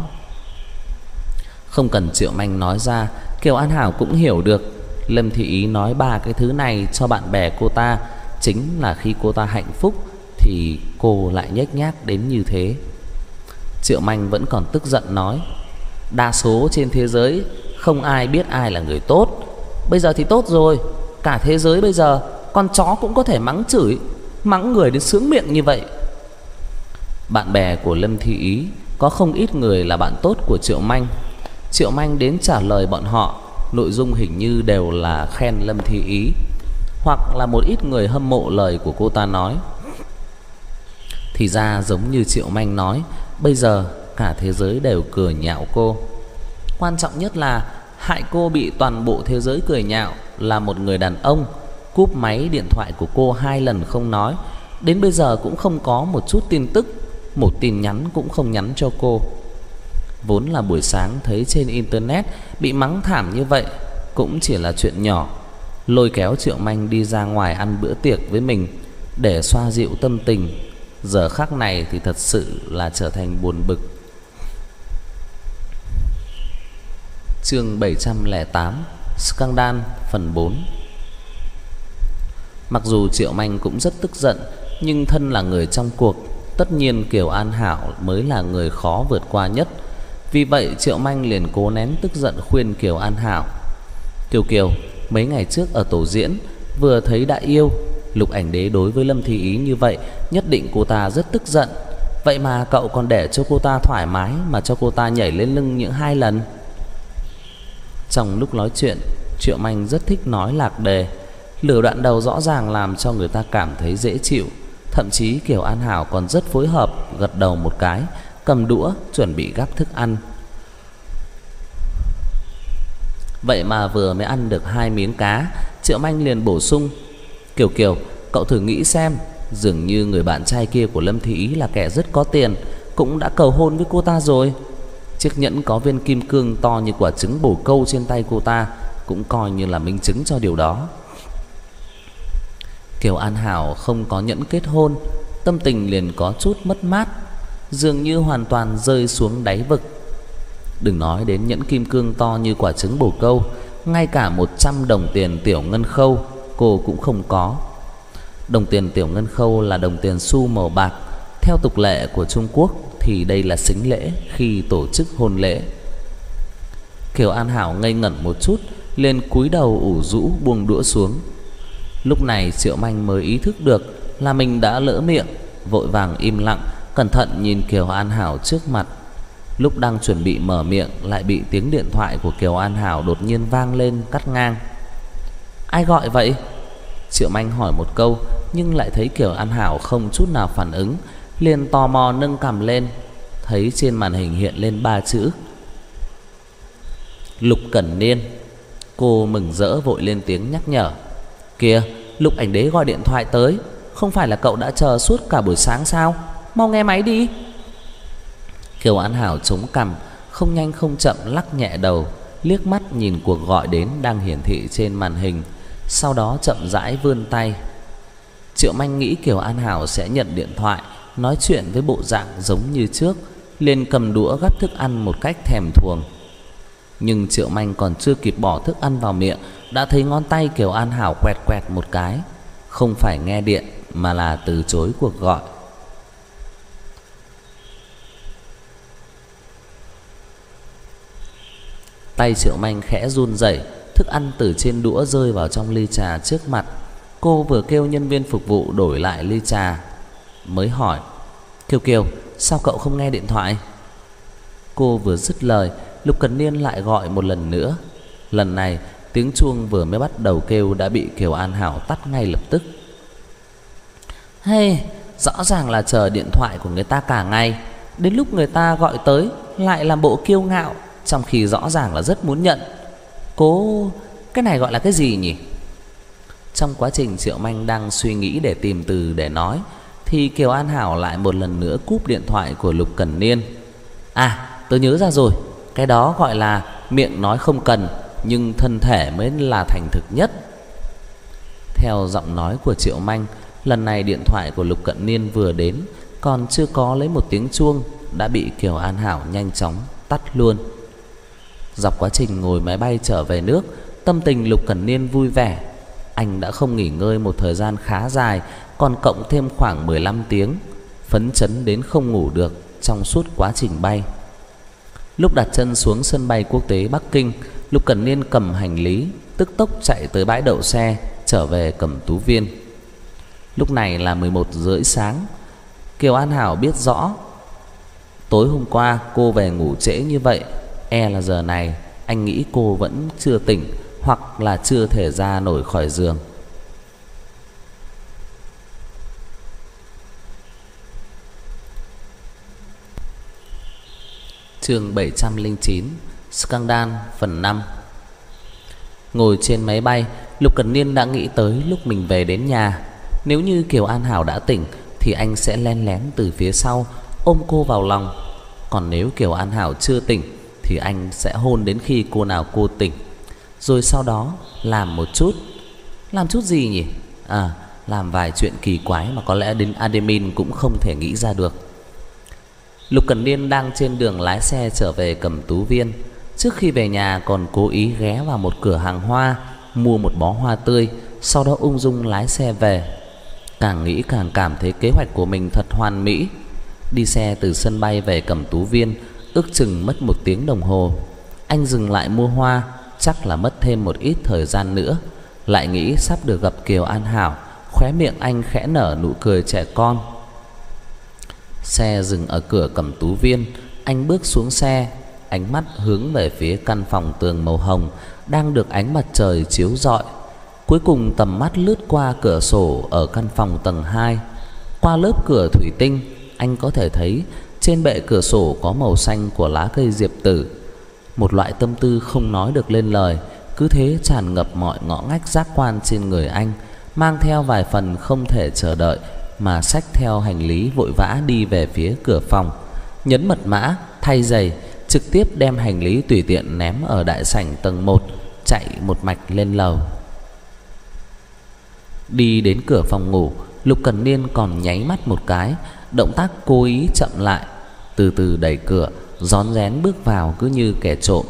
Không cần Triệu Manh nói ra, Kiều An Hảo cũng hiểu được. Lâm Thị Ý nói ba cái thứ này cho bạn bè cô ta, chính là khi cô ta hạnh phúc thì cô lại nhếch nhác đến như thế. Triệu Manh vẫn còn tức giận nói: đa số trên thế giới không ai biết ai là người tốt. Bây giờ thì tốt rồi, cả thế giới bây giờ con chó cũng có thể mắng chửi, mắng người đến sướng miệng như vậy. Bạn bè của Lâm Thị Ý có không ít người là bạn tốt của Triệu Manh. Triệu Manh đến trả lời bọn họ, nội dung hình như đều là khen Lâm Thị Ý, hoặc là một ít người hâm mộ lời của cô ta nói. Thì ra giống như Triệu Manh nói, bây giờ cả thế giới đều cười nhạo cô. Quan trọng nhất là hại cô bị toàn bộ thế giới cười nhạo là một người đàn ông cúp máy điện thoại của cô hai lần không nói, đến bây giờ cũng không có một chút tin tức, một tin nhắn cũng không nhắn cho cô. Vốn là buổi sáng thấy trên internet bị mắng thảm như vậy cũng chỉ là chuyện nhỏ, lôi kéo Triệu Manh đi ra ngoài ăn bữa tiệc với mình để xoa dịu tâm tình. Giờ khắc này thì thật sự là trở thành buồn bực. Chương bảy trăm lẻ tám Scandal phần bốn. Mặc dù Triệu Manh cũng rất tức giận, nhưng thân là người trong cuộc, tất nhiên Kiều An Hảo mới là người khó vượt qua nhất. Vì vậy Triệu Manh liền cố nén tức giận khuyên Kiều An Hảo: Kiều Kiều, mấy ngày trước ở tổ diễn vừa thấy đã yêu, Lục Ảnh Đế đối với Lâm Thi Ý như vậy, nhất định cô ta rất tức giận. Vậy mà cậu còn để cho cô ta thoải mái mà cho cô ta nhảy lên lưng những hai lần. Trong lúc nói chuyện, Triệu Manh rất thích nói lạc đề. Lửa đoạn đầu rõ ràng làm cho người ta cảm thấy dễ chịu. Thậm chí Kiều An Hảo còn rất phối hợp, gật đầu một cái, cầm đũa chuẩn bị gắp thức ăn. Vậy mà vừa mới ăn được hai miếng cá, Triệu Manh liền bổ sung: Kiều Kiều, cậu thử nghĩ xem, dường như người bạn trai kia của Lâm Thị Ý là kẻ rất có tiền, cũng đã cầu hôn với cô ta rồi. Chiếc nhẫn có viên kim cương to như quả trứng bồ câu trên tay cô ta cũng coi như là minh chứng cho điều đó. Kiều An Hảo không có nhẫn kết hôn, tâm tình liền có chút mất mát, dường như hoàn toàn rơi xuống đáy vực. Đừng nói đến nhẫn kim cương to như quả trứng bồ câu, ngay cả một trăm đồng tiền tiểu ngân khâu cô cũng không có. Đồng tiền tiểu ngân khâu là đồng tiền xu màu bạc. Theo tục lệ của Trung Quốc thì đây là sính lễ khi tổ chức hôn lễ. Kiều An Hảo ngây ngẩn một chút, liền cúi đầu ủ rũ buông đũa xuống. Lúc này Triệu Manh mới ý thức được là mình đã lỡ miệng, vội vàng im lặng, cẩn thận nhìn Kiều An Hảo trước mặt. Lúc đang chuẩn bị mở miệng lại bị tiếng điện thoại của Kiều An Hảo đột nhiên vang lên cắt ngang. Ai gọi vậy? Triệu Manh hỏi một câu, nhưng lại thấy Kiều An Hảo không chút nào phản ứng, liền tò mò nâng cằm lên, thấy trên màn hình hiện lên ba chữ Lục Cẩn Niên. Cô mừng rỡ vội lên tiếng nhắc nhở: Kìa, Lục Ảnh Đế gọi điện thoại tới, không phải là cậu đã chờ suốt cả buổi sáng sao? Mau nghe máy đi. Kiều An Hảo chống cằm, không nhanh không chậm lắc nhẹ đầu, liếc mắt nhìn cuộc gọi đến đang hiển thị trên màn hình, sau đó chậm rãi vươn tay. Triệu Manh nghĩ Kiều An Hảo sẽ nhận điện thoại, nói chuyện với bộ dạng giống như trước, liền cầm đũa gắp thức ăn một cách thèm thuồng. Nhưng Triệu Manh còn chưa kịp bỏ thức ăn vào miệng, đã thấy ngón tay Kiều An Hảo quẹt quẹt một cái, không phải nghe điện mà là từ chối cuộc gọi. Tay Triệu Manh khẽ run rẩy, thức ăn từ trên đũa rơi vào trong ly trà trước mặt. Cô vừa kêu nhân viên phục vụ đổi lại ly trà, mới hỏi: Kiều Kiều, sao cậu không nghe điện thoại? Cô vừa dứt lời, Lục Cẩn Niên lại gọi một lần nữa. Lần này tiếng chuông vừa mới bắt đầu kêu đã bị Kiều An Hảo tắt ngay lập tức. Hey, rõ ràng là chờ điện thoại của người ta cả ngày, đến lúc người ta gọi tới lại làm bộ kiêu ngạo, trong khi rõ ràng là rất muốn nhận. Cô, cái này gọi là cái gì nhỉ? Trong quá trình Triệu Manh đang suy nghĩ để tìm từ để nói, thì Kiều An Hảo lại một lần nữa cúp điện thoại của Lục Cẩn Niên. À, tớ nhớ ra rồi, cái đó gọi là miệng nói không cần, nhưng thân thể mới là thành thực nhất. Theo giọng nói của Triệu Manh, lần này điện thoại của Lục Cẩn Niên vừa đến, còn chưa có lấy một tiếng chuông đã bị Kiều An Hảo nhanh chóng tắt luôn. Dọc quá trình ngồi máy bay trở về nước, tâm tình Lục Cẩn Niên vui vẻ. Anh đã không nghỉ ngơi một thời gian khá dài, còn cộng thêm khoảng mười lăm tiếng, phấn chấn đến không ngủ được trong suốt quá trình bay. Lúc đặt chân xuống sân bay quốc tế Bắc Kinh, Lục Cẩn Niên cầm hành lý, tức tốc chạy tới bãi đậu xe, trở về Cẩm Tú Viên. Lúc này là mười một rưỡi sáng. Kiều An Hảo biết rõ tối hôm qua cô về ngủ trễ như vậy, e là giờ này anh nghĩ cô vẫn chưa tỉnh, hoặc là chưa thể ra nổi khỏi giường. Chương bảy trăm lẻ chín, Scandal phần năm. Ngồi trên máy bay, Lục Cẩn Niên đã nghĩ tới lúc mình về đến nhà, nếu như Kiều An Hảo đã tỉnh thì anh sẽ len lén từ phía sau ôm cô vào lòng. Còn nếu Kiều An Hảo chưa tỉnh thì anh sẽ hôn đến khi cô nào cô tỉnh. Rồi sau đó làm một chút. Làm chút gì nhỉ? À, làm vài chuyện kỳ quái mà có lẽ đến admin cũng không thể nghĩ ra được. Lục Cẩn Niên đang trên đường lái xe trở về Cẩm Tú Viên. Trước khi về nhà còn cố ý ghé vào một cửa hàng hoa, mua một bó hoa tươi, sau đó ung dung lái xe về. Càng nghĩ càng cảm thấy kế hoạch của mình thật hoàn mỹ. Đi xe từ sân bay về Cẩm Tú Viên ước chừng mất một tiếng đồng hồ. Anh dừng lại mua hoa, chắc là mất thêm một ít thời gian nữa. Lại nghĩ sắp được gặp Kiều An Hảo, khóe miệng anh khẽ nở nụ cười trẻ con. Xe dừng ở cửa Cẩm Tú Viên, anh bước xuống xe, ánh mắt hướng về phía căn phòng tường màu hồng đang được ánh mặt trời chiếu rọi. Cuối cùng tầm mắt lướt qua cửa sổ ở căn phòng tầng hai. Qua lớp cửa thủy tinh, anh có thể thấy trên bệ cửa sổ có màu xanh của lá cây diệp tử. Một loại tâm tư không nói được lên lời cứ thế tràn ngập mọi ngõ ngách giác quan trên người anh, mang theo vài phần không thể chờ đợi mà xách theo hành lý vội vã đi về phía cửa phòng, nhấn mật mã, thay giày, trực tiếp đem hành lý tùy tiện ném ở đại sảnh tầng một, chạy một mạch lên lầu. Đi đến cửa phòng ngủ, Lục Cẩn Niên còn nháy mắt một cái, động tác cố ý chậm lại, từ từ đẩy cửa, rón rén bước vào cứ như kẻ trộm.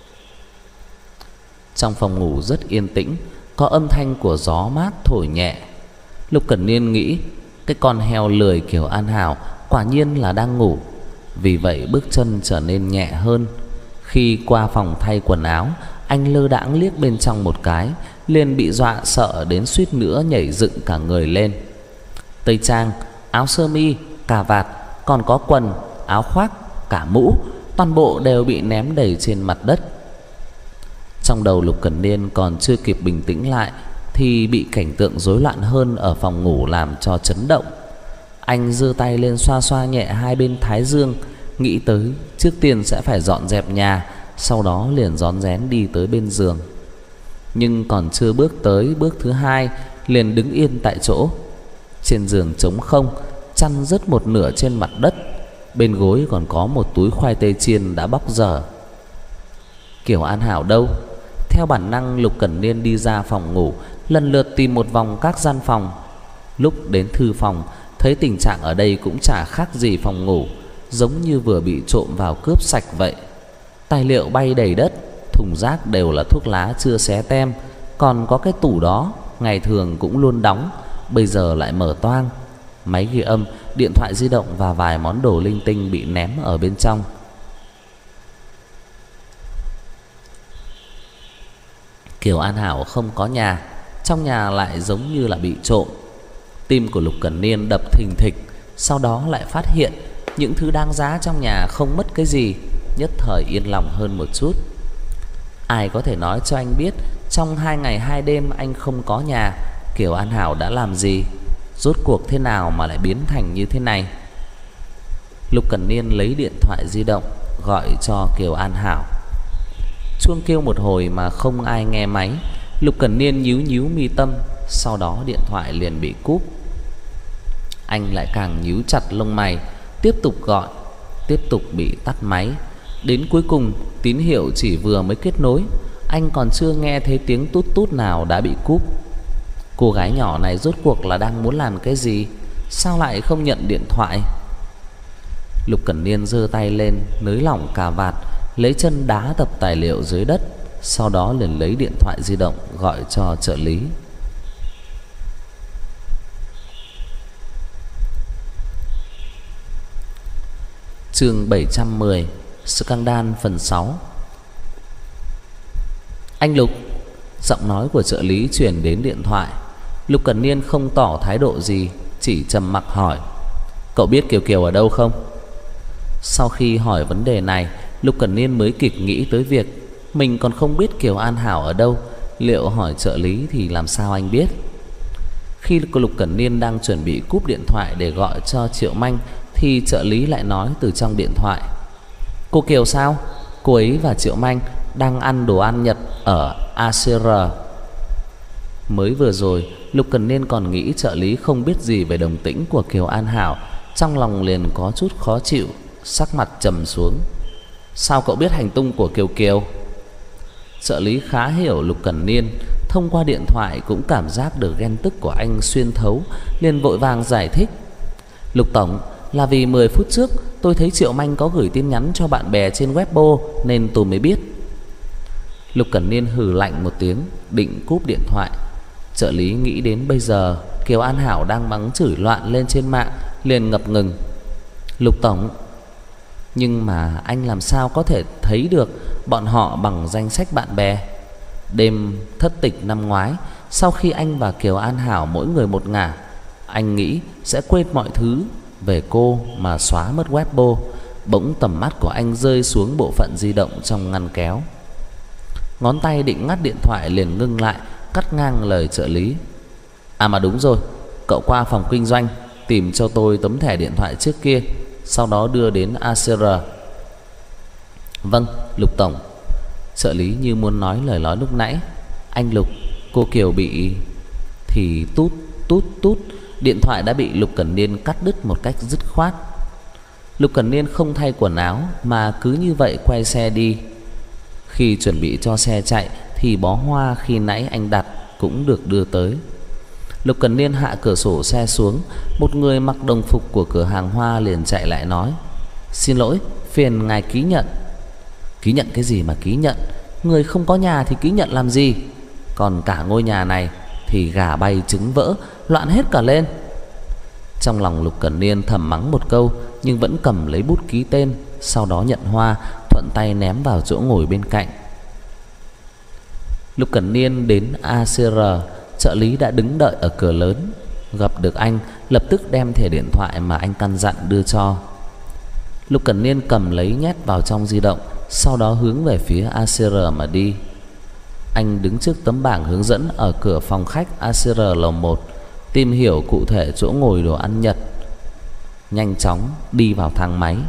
Trong phòng ngủ rất yên tĩnh, có âm thanh của gió mát thổi nhẹ. Lục Cẩn Niên nghĩ, cái con heo lười Kiều An Hảo quả nhiên là đang ngủ, vì vậy bước chân trở nên nhẹ hơn. Khi qua phòng thay quần áo, anh lơ đãng liếc bên trong một cái, liền bị dọa sợ đến suýt nữa nhảy dựng cả người lên. Tây trang, áo sơ mi, cà vạt, còn có quần, áo khoác, cả mũ, toàn bộ đều bị ném đầy trên mặt đất. Trong đầu Lục Cẩn Niên còn chưa kịp bình tĩnh lại thì bị cảnh tượng rối loạn hơn ở phòng ngủ làm cho chấn động. Anh giơ tay lên xoa xoa nhẹ hai bên thái dương, nghĩ tới trước tiên sẽ phải dọn dẹp nhà, sau đó liền rón rén đi tới bên giường. Nhưng còn chưa bước tới bước thứ hai liền đứng yên tại chỗ. Trên giường trống không, chăn rớt một nửa trên mặt đất, bên gối còn có một túi khoai tây chiên đã bóc dở. Kiều An Hảo đâu? Theo bản năng, Lục Cẩn Niên đi ra phòng ngủ, lần lượt tìm một vòng các gian phòng. Lúc đến thư phòng, thấy tình trạng ở đây cũng chả khác gì phòng ngủ, giống như vừa bị trộm vào cướp sạch vậy. Tài liệu bay đầy đất, thùng rác đều là thuốc lá chưa xé tem, còn có cái tủ đó ngày thường cũng luôn đóng, bây giờ lại mở toang. Máy ghi âm, điện thoại di động và vài món đồ linh tinh bị ném ở bên trong. Kiều An Hảo không có nhà, trong nhà lại giống như là bị trộm. Tim của Lục Cẩn Niên đập thình thịch, sau đó lại phát hiện những thứ đáng giá trong nhà không mất cái gì, nhất thời yên lòng hơn một chút. Ai có thể nói cho anh biết trong hai ngày hai đêm anh không có nhà, Kiều An Hảo đã làm gì? Rốt cuộc thế nào mà lại biến thành như thế này? Lục Cẩn Niên lấy điện thoại di động gọi cho Kiều An Hảo. Chuông kêu một hồi mà không ai nghe máy. Lục Cẩn Niên nhíu nhíu mi tâm, sau đó điện thoại liền bị cúp. Anh lại càng nhíu chặt lông mày, tiếp tục gọi, tiếp tục bị tắt máy. Đến cuối cùng tín hiệu chỉ vừa mới kết nối, anh còn chưa nghe thấy tiếng tút tút nào đã bị cúp. Cô gái nhỏ này rốt cuộc là đang muốn làm cái gì? Sao lại không nhận điện thoại? Lục Cẩn Niên giơ tay lên nới lỏng cà vạt, lấy chân đá tập tài liệu dưới đất, sau đó liền lấy điện thoại di động gọi cho trợ lý. Chương bảy trăm mười, Scandal phần sáu. Anh Lục. Giọng nói của trợ lý truyền đến điện thoại. Lục Cẩn Niên không tỏ thái độ gì, chỉ trầm mặc hỏi: Cậu biết Kiều Kiều ở đâu không? Sau khi hỏi vấn đề này, Lục Cẩn Niên mới kịp nghĩ tới việc mình còn không biết Kiều An Hảo ở đâu, liệu hỏi trợ lý thì làm sao anh biết? Khi Lục Cẩn Niên đang chuẩn bị cúp điện thoại để gọi cho Triệu Manh thì trợ lý lại nói từ trong điện thoại: Cô Kiều sao? Cô ấy và Triệu Manh đang ăn đồ ăn Nhật ở a xê rờ. Mới vừa rồi Lục Cần Niên còn nghĩ trợ lý không biết gì về đồng tĩnh của Kiều An Hảo, trong lòng liền có chút khó chịu, sắc mặt trầm xuống. Sao cậu biết hành tung của Kiều Kiều? Trợ lý khá hiểu Lục Cần Niên, thông qua điện thoại cũng cảm giác được ghen tức của anh xuyên thấu, liền vội vàng giải thích. Lục tổng, là vì mười phút trước tôi thấy Triệu Manh có gửi tin nhắn cho bạn bè trên Weibo nên tôi mới biết. Lục Cẩn Niên hừ lạnh một tiếng, định cúp điện thoại. Trợ lý nghĩ đến bây giờ Kiều An Hảo đang mắng chửi loạn lên trên mạng, liền ngập ngừng. Lục tổng, nhưng mà anh làm sao có thể thấy được bọn họ bằng danh sách bạn bè? Đêm thất tịch năm ngoái, sau khi anh và Kiều An Hảo mỗi người một ngả, anh nghĩ sẽ quên mọi thứ về cô mà xóa mất Weibo. Bỗng tầm mắt của anh rơi xuống bộ phận di động trong ngăn kéo. Ngón tay định ngắt điện thoại liền ngưng lại, cắt ngang lời trợ lý. À mà đúng rồi, cậu qua phòng kinh doanh tìm cho tôi tấm thẻ điện thoại trước kia, sau đó đưa đến a xê rờ. Vâng, Lục tổng. Trợ lý như muốn nói lời nói lúc nãy. Anh Lục, cô Kiều bị... Thì tút tút tút, điện thoại đã bị Lục Cẩn Niên cắt đứt một cách dứt khoát. Lục Cẩn Niên không thay quần áo mà cứ như vậy quay xe đi. Khi chuẩn bị cho xe chạy thì bó hoa khi nãy anh đặt cũng được đưa tới. Lục Cẩn Niên hạ cửa sổ xe xuống, một người mặc đồng phục của cửa hàng hoa liền chạy lại nói: Xin lỗi, phiền ngài ký nhận. Ký nhận cái gì mà ký nhận? Người không có nhà thì ký nhận làm gì? Còn cả ngôi nhà này thì gà bay trứng vỡ, loạn hết cả lên. Trong lòng Lục Cẩn Niên thầm mắng một câu, nhưng vẫn cầm lấy bút ký tên, sau đó nhận hoa, thuận tay ném vào chỗ ngồi bên cạnh. Lục Cẩn Niên đến a xê rờ, trợ lý đã đứng đợi ở cửa lớn. Gặp được anh, lập tức đem thẻ điện thoại mà anh căn dặn đưa cho. Lục Cẩn Niên cầm lấy nhét vào trong di động, sau đó hướng về phía a xê rờ mà đi. Anh đứng trước tấm bảng hướng dẫn ở cửa phòng khách a xê rờ lầu một, tìm hiểu cụ thể chỗ ngồi đồ ăn Nhật, nhanh chóng đi vào thang máy.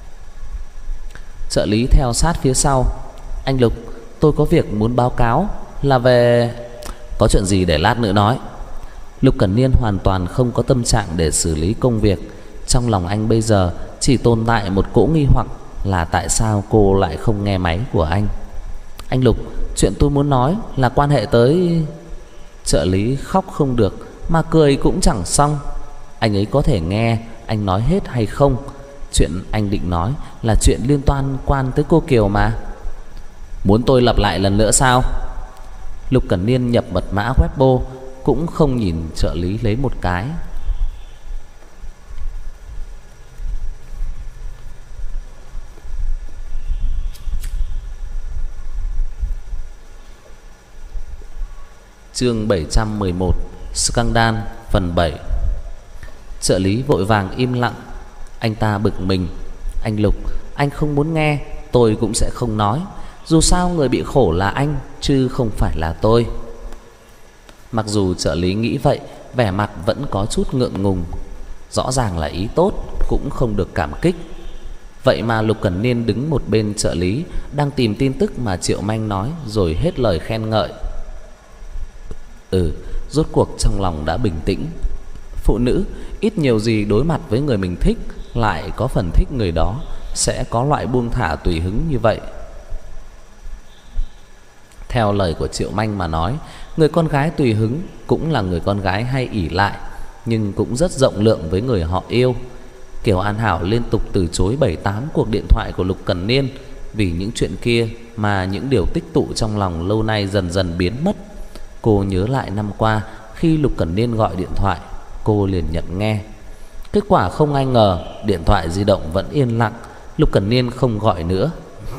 Trợ lý theo sát phía sau. Anh Lục, tôi có việc muốn báo cáo là về... Có chuyện gì để lát nữa nói. Lục Cẩn Niên hoàn toàn không có tâm trạng để xử lý công việc. Trong lòng anh bây giờ chỉ tồn tại một cỗ nghi hoặc là tại sao cô lại không nghe máy của anh. Anh Lục, chuyện tôi muốn nói là quan hệ tới... Trợ lý khóc không được mà cười cũng chẳng xong. Anh ấy có thể nghe anh nói hết hay không? Chuyện anh định nói là chuyện liên quan quan tới cô Kiều mà. Muốn tôi lặp lại lần nữa sao? Lục Cẩn Niên nhập mật mã Weibo, cũng không nhìn trợ lý lấy một cái. Chương bảy trăm mười một, Scandal phần bảy. Trợ lý vội vàng im lặng. Anh ta bực mình. Anh Lục, anh không muốn nghe, tôi cũng sẽ không nói. Dù sao người bị khổ là anh, chứ không phải là tôi. Mặc dù trợ lý nghĩ vậy, vẻ mặt vẫn có chút ngượng ngùng. Rõ ràng là ý tốt, cũng không được cảm kích. Vậy mà Lục Cẩn Niên đứng một bên trợ lý, đang tìm tin tức mà Triệu Manh nói, rồi hết lời khen ngợi. Ừ, rốt cuộc trong lòng đã bình tĩnh. Phụ nữ ít nhiều gì đối mặt với người mình thích, lại có phần thích người đó, sẽ có loại buông thả tùy hứng như vậy. Theo lời của Triệu Manh mà nói, người con gái tùy hứng cũng là người con gái hay ỷ lại, nhưng cũng rất rộng lượng với người họ yêu. Kiều An Hảo liên tục từ chối bảy tám cuộc điện thoại của Lục Cẩn Niên. Vì những chuyện kia mà những điều tích tụ trong lòng lâu nay dần dần biến mất. Cô nhớ lại năm qua, khi Lục Cẩn Niên gọi điện thoại, cô liền nhận nghe. Kết quả không ai ngờ, điện thoại di động vẫn yên lặng. Lục Cẩn Niên không gọi nữa.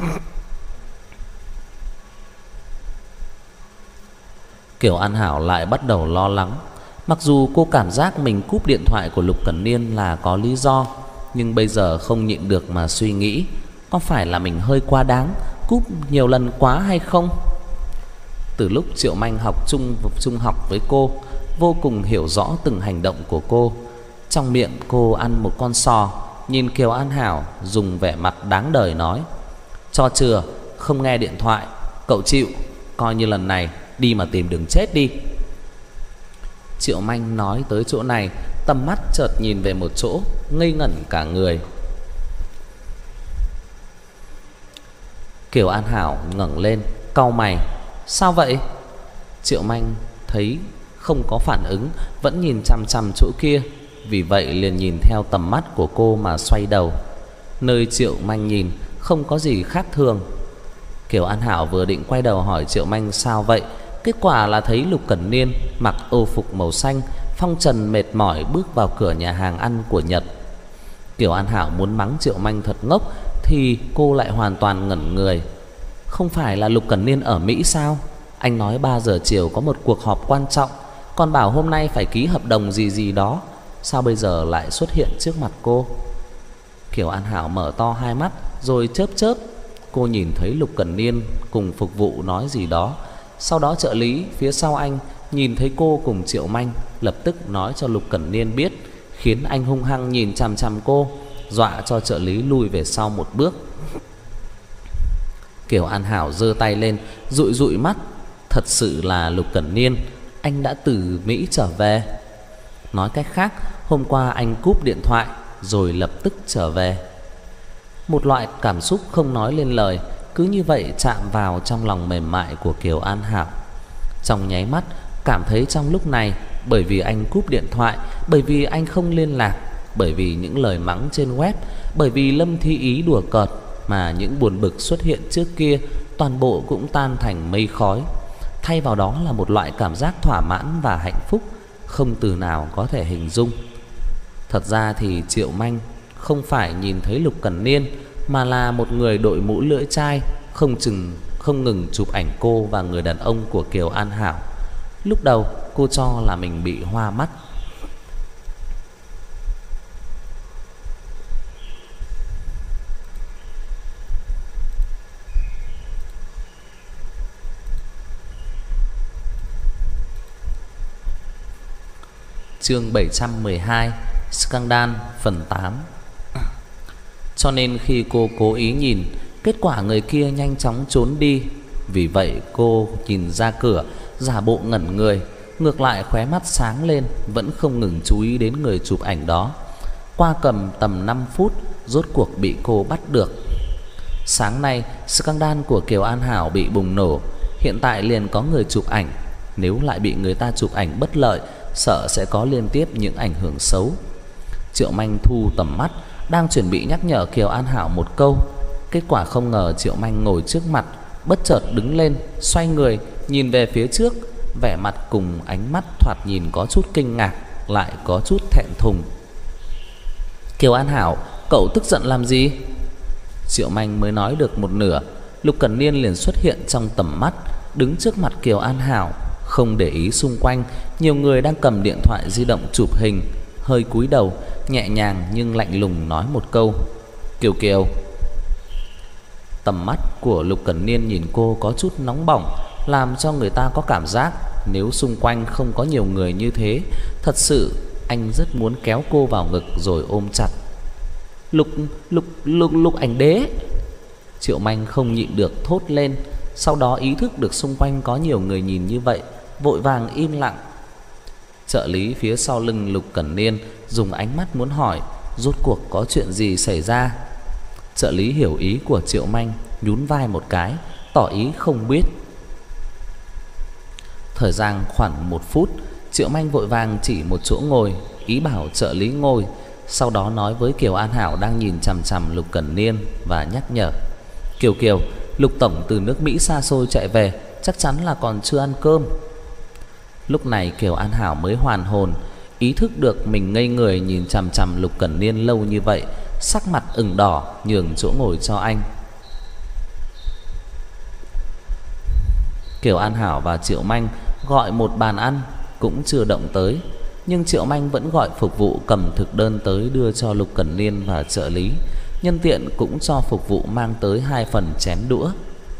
Kiều An Hảo lại bắt đầu lo lắng. Mặc dù cô cảm giác mình cúp điện thoại của Lục Cẩn Niên là có lý do, nhưng bây giờ không nhịn được mà suy nghĩ, có phải là mình hơi quá đáng, cúp nhiều lần quá hay không? Từ lúc Triệu Manh học trung, trung học với cô, vô cùng hiểu rõ từng hành động của cô. Trong miệng cô ăn một con sò, nhìn Kiều An Hảo dùng vẻ mặt đáng đời nói: Cho chừa, không nghe điện thoại. Cậu chịu, coi như lần này đi mà tìm đường chết đi. Triệu Manh nói tới chỗ này, tầm mắt chợt nhìn về một chỗ, ngây ngẩn cả người. Kiều An Hảo ngẩng lên, cau mày. Sao vậy? Triệu Manh thấy không có phản ứng, vẫn nhìn chằm chằm chỗ kia, vì vậy liền nhìn theo tầm mắt của cô mà xoay đầu. Nơi Triệu Manh nhìn không có gì khác thường. Kiều An Hảo vừa định quay đầu hỏi Triệu Manh sao vậy, kết quả là thấy Lục Cẩn Niên mặc ô phục màu xanh, phong trần mệt mỏi bước vào cửa nhà hàng ăn của Nhật. Kiều An Hảo muốn mắng Triệu Manh thật ngốc thì cô lại hoàn toàn ngẩn người. Không phải là Lục Cẩn Niên ở Mỹ sao? Anh nói ba giờ chiều có một cuộc họp quan trọng, còn bảo hôm nay phải ký hợp đồng gì gì đó. Sao bây giờ lại xuất hiện trước mặt cô? Kiều An Hảo mở to hai mắt rồi chớp chớp. Cô nhìn thấy Lục Cẩn Niên cùng phục vụ nói gì đó. Sau đó trợ lý phía sau anh nhìn thấy cô cùng Triệu Manh, lập tức nói cho Lục Cẩn Niên biết, khiến anh hung hăng nhìn chằm chằm cô, dọa cho trợ lý lùi về sau một bước. Kiều An Hảo giơ tay lên, dụi dụi mắt. Thật sự là Lục Cẩn Niên, anh đã từ Mỹ trở về. Nói cách khác, hôm qua anh cúp điện thoại rồi lập tức trở về. Một loại cảm xúc không nói lên lời cứ như vậy chạm vào trong lòng mềm mại của Kiều An Hảo. Trong nháy mắt cảm thấy trong lúc này, bởi vì anh cúp điện thoại, bởi vì anh không liên lạc, bởi vì những lời mắng trên web, bởi vì Lâm Thi Ý đùa cợt, mà những buồn bực xuất hiện trước kia toàn bộ cũng tan thành mây khói. Thay vào đó là một loại cảm giác thỏa mãn và hạnh phúc không từ nào có thể hình dung. Thật ra thì Triệu Manh không phải nhìn thấy Lục Cẩn Niên, mà là một người đội mũ lưỡi chai, không chừng không ngừng chụp ảnh cô và người đàn ông của Kiều An Hảo. Lúc đầu cô cho là mình bị hoa mắt. Chương bảy trăm mười hai, Scandal phần tám. Cho nên khi cô cố ý nhìn, kết quả người kia nhanh chóng trốn đi. Vì vậy cô nhìn ra cửa, giả bộ ngẩn người, ngược lại khóe mắt sáng lên, vẫn không ngừng chú ý đến người chụp ảnh đó. Qua cầm tầm năm phút, rốt cuộc bị cô bắt được. Sáng nay, scandal của Kiều An Hảo bị bùng nổ, hiện tại liền có người chụp ảnh. Nếu lại bị người ta chụp ảnh bất lợi, sợ sẽ có liên tiếp những ảnh hưởng xấu. Triệu Manh thu tầm mắt, đang chuẩn bị nhắc nhở Kiều An Hảo một câu, kết quả không ngờ Triệu Manh ngồi trước mặt, bất chợt đứng lên, xoay người, nhìn về phía trước, vẻ mặt cùng ánh mắt thoạt nhìn có chút kinh ngạc, lại có chút thẹn thùng. Kiều An Hảo, cậu tức giận làm gì? Triệu Manh mới nói được một nửa, Lục Cẩn Niên liền xuất hiện trong tầm mắt, đứng trước mặt Kiều An Hảo, không để ý xung quanh nhiều người đang cầm điện thoại di động chụp hình, hơi cúi đầu, nhẹ nhàng nhưng lạnh lùng nói một câu, Kiều Kiều. Tầm mắt của Lục Cẩn Niên nhìn cô có chút nóng bỏng, làm cho người ta có cảm giác nếu xung quanh không có nhiều người như thế, thật sự anh rất muốn kéo cô vào ngực rồi ôm chặt. Lục Lục Lục Lục Ảnh Đế. Triệu Manh không nhịn được thốt lên, sau đó ý thức được xung quanh có nhiều người nhìn như vậy, vội vàng im lặng. Trợ lý phía sau lưng Lục Cẩn Niên dùng ánh mắt muốn hỏi rốt cuộc có chuyện gì xảy ra. Trợ lý hiểu ý của Triệu Manh, nhún vai một cái, tỏ ý không biết. Thời gian khoảng một phút, Triệu Manh vội vàng chỉ một chỗ ngồi, ý bảo trợ lý ngồi, sau đó nói với Kiều An Hảo đang nhìn chằm chằm Lục Cẩn Niên và nhắc nhở, Kiều Kiều, Lục tổng từ nước Mỹ xa xôi chạy về, chắc chắn là còn chưa ăn cơm. Lúc này Kiều An Hảo mới hoàn hồn, ý thức được mình ngây người nhìn chằm chằm Lục Cẩn Niên lâu như vậy, sắc mặt ửng đỏ nhường chỗ ngồi cho anh. Kiều An Hảo và Triệu Manh gọi một bàn ăn cũng chưa động tới, nhưng Triệu Manh vẫn gọi phục vụ cầm thực đơn tới đưa cho Lục Cẩn Niên và trợ lý, nhân tiện cũng cho phục vụ mang tới hai phần chén đũa.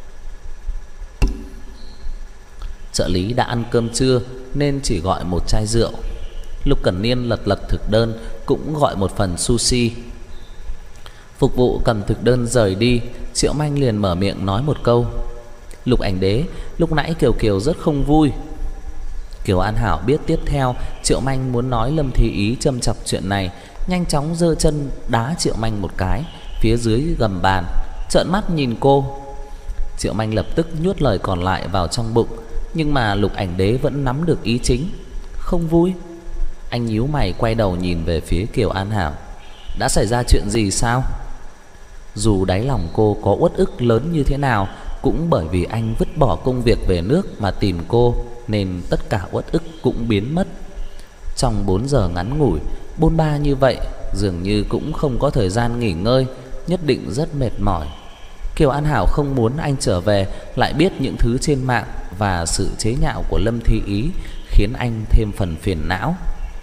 Trợ lý đã ăn cơm trưa nên chỉ gọi một chai rượu. Lục Cẩn Niên lật lật thực đơn cũng gọi một phần sushi. Phục vụ cầm thực đơn rời đi, Triệu Manh liền mở miệng nói một câu: Lục Ảnh Đế, lúc nãy Kiều Kiều rất không vui. Kiều An Hảo biết tiếp theo Triệu Manh muốn nói Lâm Thi Ý châm chọc chuyện này, nhanh chóng giơ chân đá Triệu Manh một cái phía dưới gầm bàn, trợn mắt nhìn cô. Triệu Manh lập tức nuốt lời còn lại vào trong bụng, nhưng mà Lục Ảnh Đế vẫn nắm được ý chính. Không vui. Anh nhíu mày quay đầu nhìn về phía Kiều An Hảo. Đã xảy ra chuyện gì sao? Dù đáy lòng cô có uất ức lớn như thế nào, cũng bởi vì anh vứt bỏ công việc về nước mà tìm cô, nên tất cả uất ức cũng biến mất. Trong bốn giờ ngắn ngủi bôn ba như vậy, dường như cũng không có thời gian nghỉ ngơi, nhất định rất mệt mỏi. Kiều An Hảo không muốn anh trở về lại biết những thứ trên mạng và sự chế nhạo của Lâm Thi Ý, khiến anh thêm phần phiền não.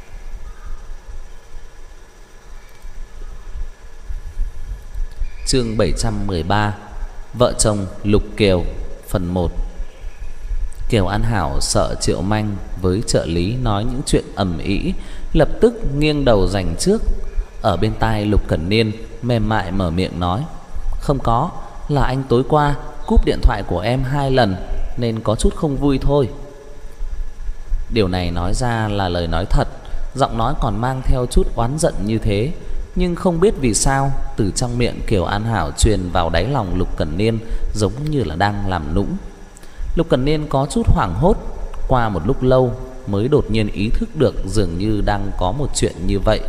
Chương bảy trăm mười ba. Vợ chồng Lục Kiều, phần một. Kiều An Hảo sợ Triệu Manh với trợ lý nói những chuyện ầm ĩ, lập tức nghiêng đầu giành trước. Ở bên tai Lục Cẩn Niên mềm mại mở miệng nói: Không có, là anh tối qua cúp điện thoại của em hai lần nên có chút không vui thôi. Điều này nói ra là lời nói thật, giọng nói còn mang theo chút oán giận như thế. Nhưng không biết vì sao, từ trong miệng Kiều An Hảo truyền vào đáy lòng Lục Cẩn Niên giống như là đang làm nũng. Lục Cẩn Niên có chút hoảng hốt, qua một lúc lâu mới đột nhiên ý thức được dường như đang có một chuyện như vậy.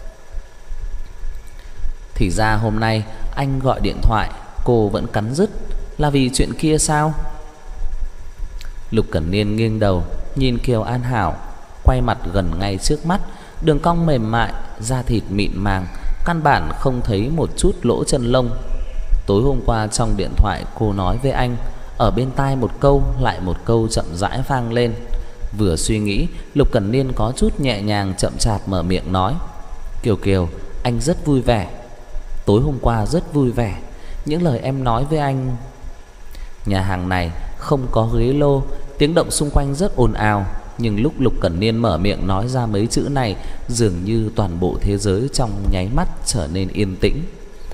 Thì ra hôm nay anh gọi điện thoại cô vẫn cắn rứt, là vì chuyện kia sao? Lục Cẩn Niên nghiêng đầu nhìn Kiều An Hảo, quay mặt gần ngay trước mắt, đường cong mềm mại, da thịt mịn màng, căn bản không thấy một chút lỗ chân lông. Tối hôm qua trong điện thoại cô nói với anh, ở bên tai một câu lại một câu chậm rãi vang lên. Vừa suy nghĩ, Lục Cẩn Niên có chút nhẹ nhàng chậm chạp mở miệng nói: Kiều Kiều, anh rất vui vẻ. Tối hôm qua rất vui vẻ. Những lời em nói với anh. Nhà hàng này không có ghế lô, tiếng động xung quanh rất ồn ào, nhưng lúc Lục Cẩn Niên mở miệng nói ra mấy chữ này, dường như toàn bộ thế giới trong nháy mắt trở nên yên tĩnh.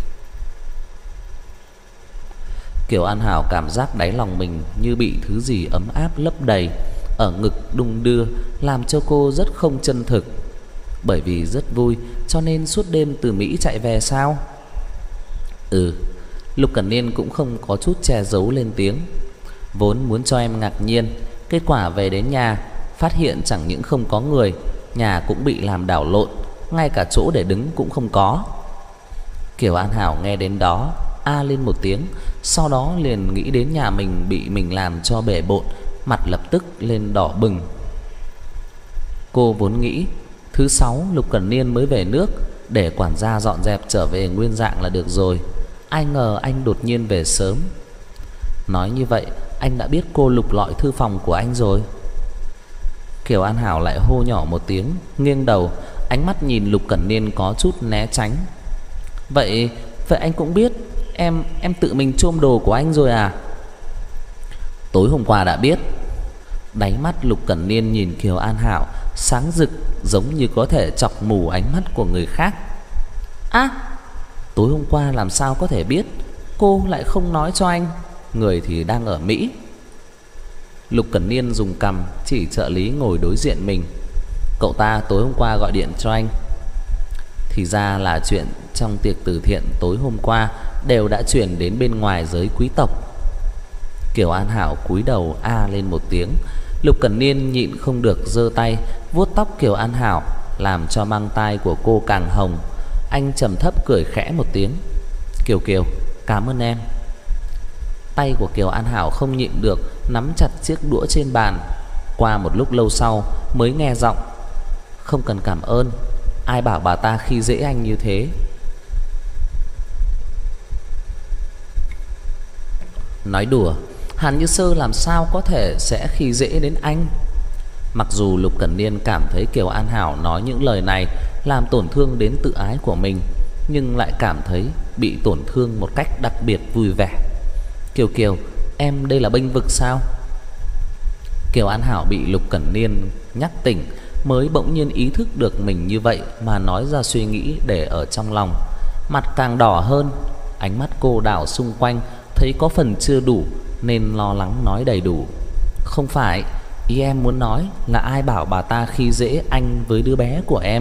Kiều An Hảo cảm giác đáy lòng mình như bị thứ gì ấm áp lấp đầy, ở ngực đung đưa, làm cho cô rất không chân thực. Bởi vì rất vui cho nên suốt đêm từ Mỹ chạy về sao? Ừ. Lục Cẩn Niên cũng không có chút che giấu lên tiếng. Vốn muốn cho em ngạc nhiên, kết quả về đến nhà phát hiện chẳng những không có người, nhà cũng bị làm đảo lộn, ngay cả chỗ để đứng cũng không có. Kiều An Hảo nghe đến đó a lên một tiếng, sau đó liền nghĩ đến nhà mình bị mình làm cho bể bộn, mặt lập tức lên đỏ bừng. Cô vốn nghĩ thứ sáu Lục Cẩn Niên mới về nước, để quản gia dọn dẹp trở về nguyên dạng là được rồi. Ai ngờ anh đột nhiên về sớm. Nói như vậy anh đã biết cô lục lọi thư phòng của anh rồi. Kiều An Hảo lại hô nhỏ một tiếng, nghiêng đầu, ánh mắt nhìn Lục Cẩn Niên có chút né tránh. Vậy, vậy anh cũng biết em em tự mình chôm đồ của anh rồi à? Tối hôm qua đã biết. Đáy mắt Lục Cẩn Niên nhìn Kiều An Hảo sáng rực, giống như có thể chọc mù ánh mắt của người khác. À, tối hôm qua làm sao có thể biết? Cô lại không nói cho anh, người thì đang ở Mỹ. Lục Cẩn Niên dùng cằm chỉ trợ lý ngồi đối diện mình. Cậu ta tối hôm qua gọi điện cho anh. Thì ra là chuyện trong tiệc từ thiện tối hôm qua đều đã truyền đến bên ngoài giới quý tộc. Kiều An Hảo cúi đầu a lên một tiếng. Lục Cẩn Niên nhịn không được giơ tay vuốt tóc Kiều An Hảo, làm cho mang tai của cô càng hồng. Anh trầm thấp cười khẽ một tiếng. Kiều Kiều, cảm ơn em. Tay của Kiều An Hảo không nhịn được nắm chặt chiếc đũa trên bàn. Qua một lúc lâu sau mới nghe giọng: Không cần cảm ơn, ai bảo bà ta khi dễ anh như thế. Nói đùa, Hàn Như Sơ làm sao có thể sẽ khi dễ đến anh? Mặc dù Lục Cẩn Niên cảm thấy Kiều An Hảo nói những lời này làm tổn thương đến tự ái của mình, nhưng lại cảm thấy bị tổn thương một cách đặc biệt vui vẻ. Kiều Kiều, em đây là bênh vực sao? Kiều An Hảo bị Lục Cẩn Niên nhắc tỉnh, mới bỗng nhiên ý thức được mình như vậy mà nói ra suy nghĩ để ở trong lòng. mặt càng đỏ hơn. Ánh mắt cô đảo xung quanh, thấy có phần chưa đủ nên lo lắng nói đầy đủ. Không phải, ý em muốn nói là ai bảo bà ta khi dễ anh với đứa bé của em.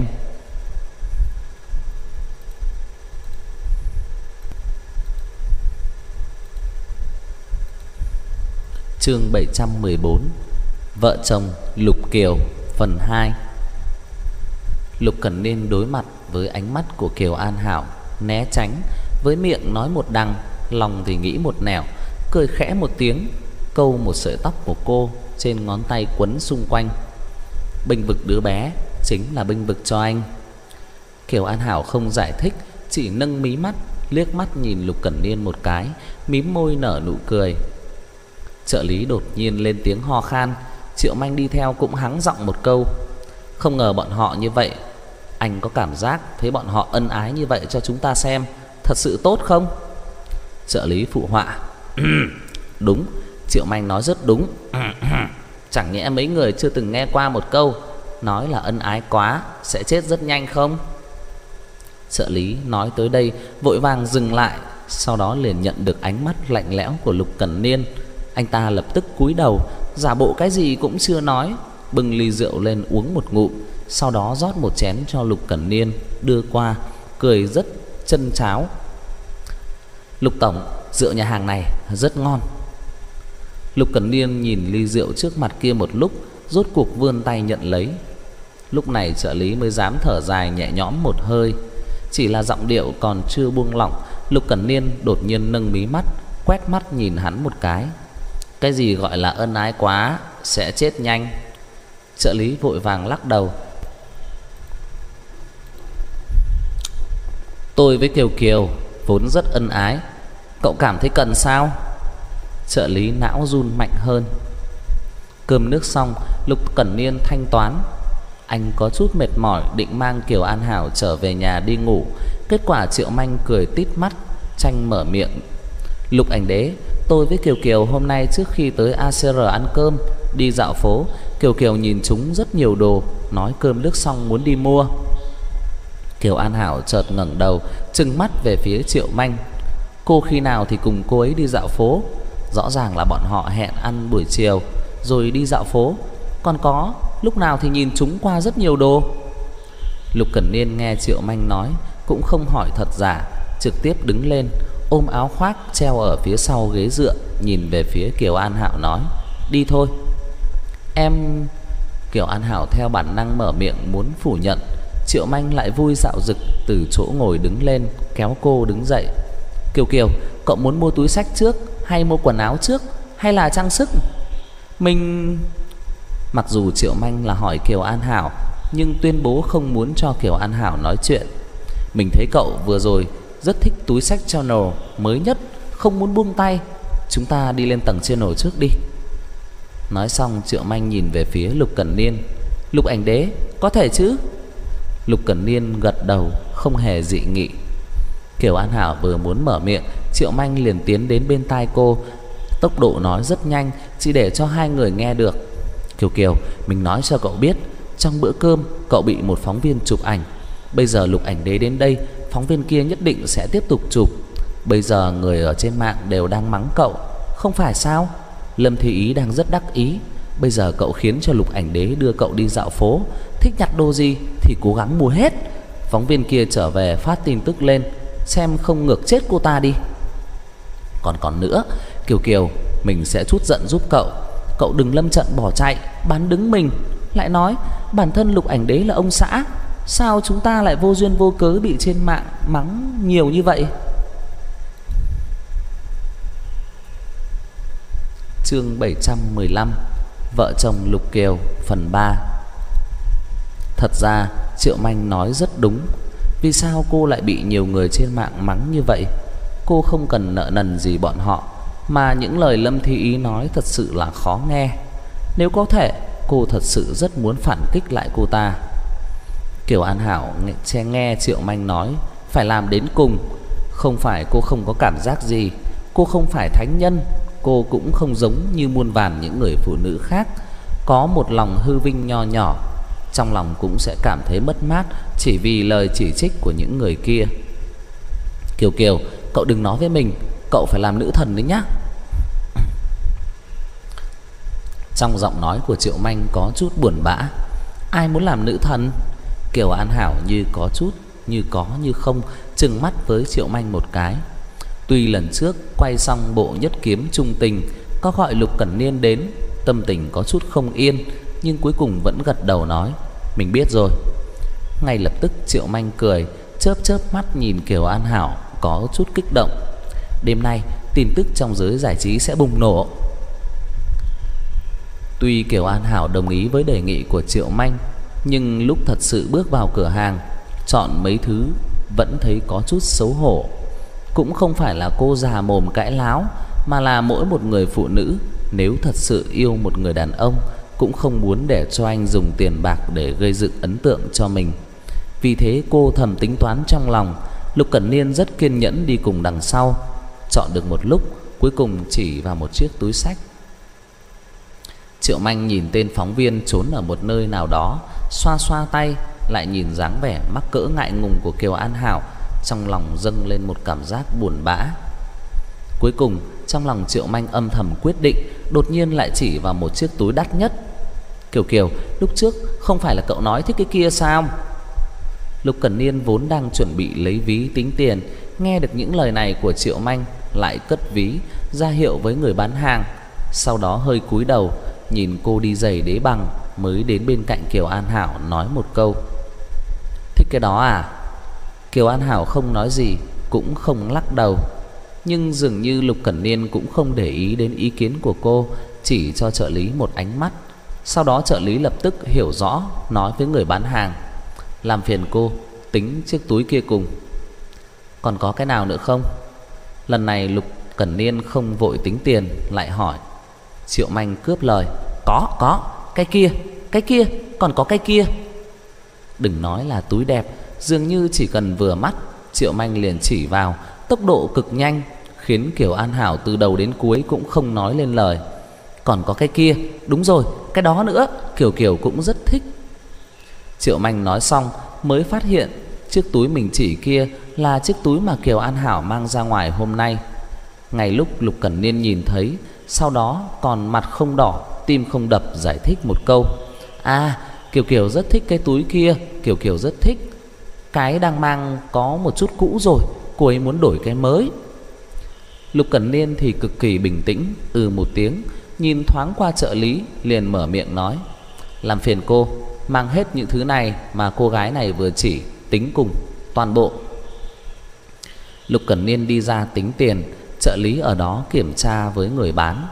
Chương bảy trăm mười bốn. Vợ chồng Lục Kiều phần hai. Lục Cẩn Niên đối mặt với ánh mắt của Kiều An Hảo, né tránh, với miệng nói một đằng, lòng thì nghĩ một nẻo, cười khẽ một tiếng, câu một sợi tóc của cô trên ngón tay quấn xung quanh. Bênh vực đứa bé chính là bênh vực cho anh. Kiều An Hảo không giải thích, chỉ nâng mí mắt, liếc mắt nhìn Lục Cẩn Niên một cái, mím môi nở nụ cười. Trợ lý đột nhiên lên tiếng ho khan, Triệu Manh đi theo cũng hắng giọng một câu. Không ngờ bọn họ như vậy. Anh có cảm giác thấy bọn họ ân ái như vậy cho chúng ta xem, thật sự tốt không? Trợ lý phụ họa. Đúng, Triệu Manh nói rất đúng. Chẳng nhẽ mấy người chưa từng nghe qua một câu nói là ân ái quá sẽ chết rất nhanh không? Trợ lý nói tới đây vội vàng dừng lại, sau đó liền nhận được ánh mắt lạnh lẽo của Lục Cẩn Niên. Anh ta lập tức cúi đầu, giả bộ cái gì cũng chưa nói, bưng ly rượu lên uống một ngụm, sau đó rót một chén cho Lục Cẩn Niên đưa qua, cười rất chân cháo. Lục tổng, rượu nhà hàng này rất ngon. Lục Cẩn Niên nhìn ly rượu trước mặt kia một lúc, rốt cuộc vươn tay nhận lấy. Lúc này trợ lý mới dám thở dài nhẹ nhõm một hơi. Chỉ là giọng điệu còn chưa buông lỏng, Lục Cẩn Niên đột nhiên nâng mí mắt, quét mắt nhìn hắn một cái. Cái gì gọi là ân ái quá sẽ chết nhanh? Trợ lý vội vàng lắc đầu. Tôi với Kiều Kiều vốn rất ân ái, cậu cảm thấy cần sao? Trợ lý não run mạnh hơn. Cơm nước xong, Lục Cẩn Niên thanh toán. Anh có chút mệt mỏi định mang Kiều An Hảo trở về nhà đi ngủ. Kết quả Triệu Manh cười tít mắt, tranh mở miệng. Lục ảnh đế, tôi với Kiều Kiều hôm nay trước khi tới a xê rờ ăn cơm, đi dạo phố, Kiều Kiều nhìn chúng rất nhiều đồ, nói cơm nước xong muốn đi mua. Kiều An Hảo chợt ngẩng đầu, trừng mắt về phía Triệu Manh. Cô khi nào thì cùng cô ấy đi dạo phố? Rõ ràng là bọn họ hẹn ăn buổi chiều rồi đi dạo phố, còn có lúc nào thì nhìn chúng qua rất nhiều đồ. Lục Cẩn Niên nghe Triệu Manh nói cũng không hỏi thật giả, trực tiếp đứng lên, ôm áo khoác treo ở phía sau ghế dựa, nhìn về phía Kiều An Hảo nói: Đi thôi. Em... Kiều An Hảo theo bản năng mở miệng muốn phủ nhận. Triệu Manh lại vui dạo dực từ chỗ ngồi đứng lên, kéo cô đứng dậy. Kiều Kiều, cậu muốn mua túi xách trước hay mua quần áo trước hay là trang sức? Mình... Mặc dù Triệu Manh là hỏi Kiều An Hảo, nhưng tuyên bố không muốn cho Kiều An Hảo nói chuyện. Mình thấy cậu vừa rồi rất thích túi xách Chanel mới nhất, không muốn buông tay. Chúng ta đi lên tầng Chanel trước đi. Nói xong Triệu Manh nhìn về phía Lục Cẩn Niên. Lục ảnh đế, có thể chứ? Lục Cẩn Niên gật đầu, không hề dị nghị. Kiều An Hảo vừa muốn mở miệng, Triệu Manh liền tiến đến bên tai cô, tốc độ nói rất nhanh, chỉ để cho hai người nghe được. Kiều Kiều, mình nói cho cậu biết, trong bữa cơm cậu bị một phóng viên chụp ảnh. Bây giờ Lục ảnh đế đến đây, phóng viên kia nhất định sẽ tiếp tục chụp. Bây giờ người ở trên mạng đều đang mắng cậu, không phải sao? Lâm Thị Ý đang rất đắc ý. Bây giờ cậu khiến cho Lục ảnh đế đưa cậu đi dạo phố, thích nhặt đồ gì thì cố gắng mua hết. Phóng viên kia trở về phát tin tức lên, xem không ngược chết cô ta đi. Còn còn nữa, Kiều Kiều, mình sẽ trút giận giúp cậu. Cậu đừng lâm trận bỏ chạy, bán đứng mình. Lại nói bản thân Lục ảnh đế là ông xã, sao chúng ta lại vô duyên vô cớ bị trên mạng mắng nhiều như vậy? Chương bảy trăm mười lăm. Vợ chồng Lục Kiều phần ba. Thật ra Triệu Manh nói rất đúng. Vì sao cô lại bị nhiều người trên mạng mắng như vậy? Cô không cần nợ nần gì bọn họ, mà những lời Lâm Thị Ý nói thật sự là khó nghe. Nếu có thể, cô thật sự rất muốn phản kích lại cô ta. Kiều An Hảo nghe, nghe Triệu Manh nói phải làm đến cùng. Không phải cô không có cảm giác gì, cô không phải thánh nhân, cô cũng không giống như muôn vàn những người phụ nữ khác, có một lòng hư vinh nho nhỏ, trong lòng cũng sẽ cảm thấy mất mát chỉ vì lời chỉ trích của những người kia. Kiều Kiều, cậu đừng nói với mình cậu phải làm nữ thần đấy nhá. Trong giọng nói của Triệu Manh có chút buồn bã. Ai muốn làm nữ thần? Kiều An Hảo như có chút, như có như không trừng mắt với Triệu Manh một cái. Tuy lần trước quay xong bộ nhất kiếm trung tình có gọi Lục Cẩn Niên đến, tâm tình có chút không yên, nhưng cuối cùng vẫn gật đầu nói mình biết rồi. Ngay lập tức Triệu Manh cười, chớp chớp mắt nhìn Kiều An Hảo có chút kích động. Đêm nay tin tức trong giới giải trí sẽ bùng nổ. Tuy Kiều An Hảo đồng ý với đề nghị của Triệu Manh, nhưng lúc thật sự bước vào cửa hàng chọn mấy thứ vẫn thấy có chút xấu hổ. Cũng không phải là cô già mồm cãi láo, mà là mỗi một người phụ nữ nếu thật sự yêu một người đàn ông cũng không muốn để cho anh dùng tiền bạc để gây dựng ấn tượng cho mình. Vì thế cô thầm tính toán trong lòng. Lục Cẩn Niên rất kiên nhẫn đi cùng đằng sau, chọn được một lúc, cuối cùng chỉ vào một chiếc túi xách. Triệu Manh nhìn tên phóng viên trốn ở một nơi nào đó, xoa xoa tay, lại nhìn dáng vẻ mắc cỡ ngại ngùng của Kiều An Hảo, trong lòng dâng lên một cảm giác buồn bã. Cuối cùng trong lòng Triệu Manh âm thầm quyết định, đột nhiên lại chỉ vào một chiếc túi đắt nhất. Kiều Kiều, lúc trước không phải là cậu nói thích cái kia sao? Lục Cẩn Niên vốn đang chuẩn bị lấy ví tính tiền, nghe được những lời này của Triệu Manh lại cất ví ra hiệu với người bán hàng, sau đó hơi cúi đầu nhìn cô đi giày đế bằng, mới đến bên cạnh Kiều An Hảo nói một câu: thích cái đó à? Kiều An Hảo không nói gì, cũng không lắc đầu. Nhưng dường như Lục Cẩn Niên cũng không để ý đến ý kiến của cô, chỉ cho trợ lý một ánh mắt. Sau đó trợ lý lập tức hiểu rõ, nói với người bán hàng: làm phiền cô tính chiếc túi kia cùng. Còn có cái nào nữa không? Lần này Lục Cẩn Niên không vội tính tiền, lại hỏi. Triệu Manh cướp lời: Có, có, cái kia, cái kia, còn có cái kia. Đừng nói là túi đẹp, dường như chỉ cần vừa mắt, Triệu Manh liền chỉ vào, tốc độ cực nhanh, khiến Kiều An Hảo từ đầu đến cuối cũng không nói lên lời. Còn có cái kia, đúng rồi, cái đó nữa, Kiều Kiều cũng rất thích. Triệu Manh nói xong mới phát hiện chiếc túi mình chỉ kia là chiếc túi mà Kiều An Hảo mang ra ngoài hôm nay. Ngay lúc Lục Cẩn Niên nhìn thấy, sau đó còn mặt không đỏ, tim không đập giải thích một câu: À, Kiều Kiều rất thích cái túi kia, Kiều Kiều rất thích. Cái đang mang có một chút cũ rồi, cô ấy muốn đổi cái mới. Lục Cẩn Niên thì cực kỳ bình tĩnh, ừ một tiếng, nhìn thoáng qua trợ lý, liền mở miệng nói: làm phiền cô mang hết những thứ này mà cô gái này vừa chỉ, tính cùng toàn bộ. Lục Cẩn Niên đi ra tính tiền, trợ lý ở đó kiểm tra với người bán.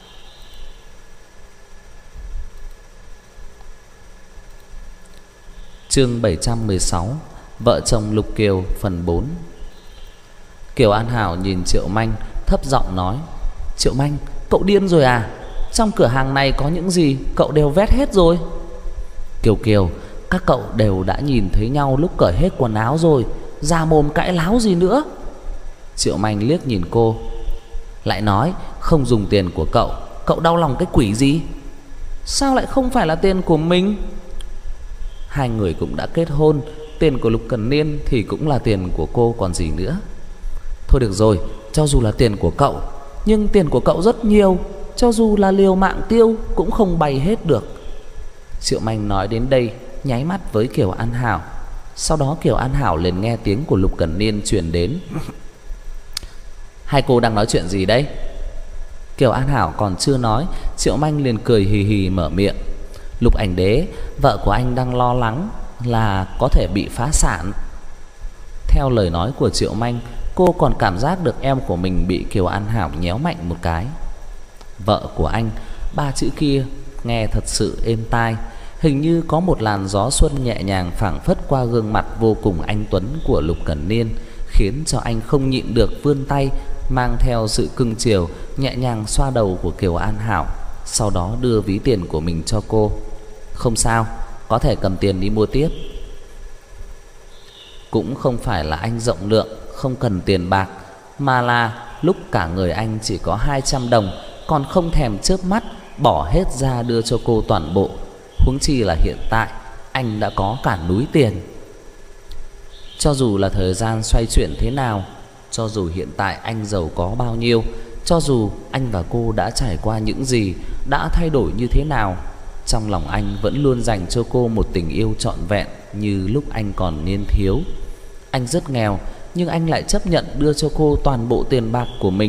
Chương bảy trăm mười sáu, Vợ chồng Lục Kiều phần bốn. Kiều An Hảo nhìn Triệu Manh, thấp giọng nói: Triệu Manh, cậu điên rồi à? Trong cửa hàng này có những gì cậu đều vét hết rồi. Kiều Kiều, các cậu đều đã nhìn thấy nhau lúc cởi hết quần áo rồi, ra mồm cãi láo gì nữa? Triệu Manh liếc nhìn cô, lại nói: không dùng tiền của cậu, cậu đau lòng cái quỷ gì? Sao lại không phải là tiền của mình? Hai người cũng đã kết hôn, tiền của Lục Cẩn Niên thì cũng là tiền của cô còn gì nữa. Thôi được rồi, cho dù là tiền của cậu, nhưng tiền của cậu rất nhiều, cho dù là liều mạng tiêu cũng không bày hết được. Triệu Manh nói đến đây, nháy mắt với Kiều An Hảo. Sau đó Kiều An Hảo liền nghe tiếng của Lục Cẩn Niên truyền đến. Hai cô đang nói chuyện gì đấy? Kiều An Hảo còn chưa nói, Triệu Manh liền cười hì hì mở miệng: Lục Ảnh Đế, vợ của anh đang lo lắng là có thể bị phá sản. Theo lời nói của Triệu Manh, cô còn cảm giác được eo của mình bị Kiều An Hảo nhéo mạnh một cái. Vợ của anh, ba chữ kia nghe thật sự êm tai, hình như có một làn gió xuân nhẹ nhàng phảng phất qua gương mặt vô cùng anh tuấn của Lục Cẩn Niên, khiến cho anh không nhịn được vươn tay, mang theo sự cưng chiều, nhẹ nhàng xoa đầu của Kiều An Hảo, sau đó đưa ví tiền của mình cho cô. Không sao, có thể cầm tiền đi mua tiếp. Cũng không phải là anh rộng lượng, không cần tiền bạc, mà là lúc cả người anh chỉ có hai trăm đồng, còn không thèm chớp mắt bỏ hết ra đưa cho cô toàn bộ. Huống chi là hiện tại anh đã có cả núi tiền. Cho dù là thời gian xoay chuyển thế nào, Cho dù hiện tại anh giàu có bao nhiêu, cho dù anh và cô đã trải qua những gì, đã thay đổi như thế nào, trong lòng anh vẫn luôn dành cho cô một tình yêu trọn vẹn như lúc anh còn niên thiếu. Anh rất nghèo, nhưng anh lại chấp nhận đưa cho cô toàn bộ tiền bạc của mình.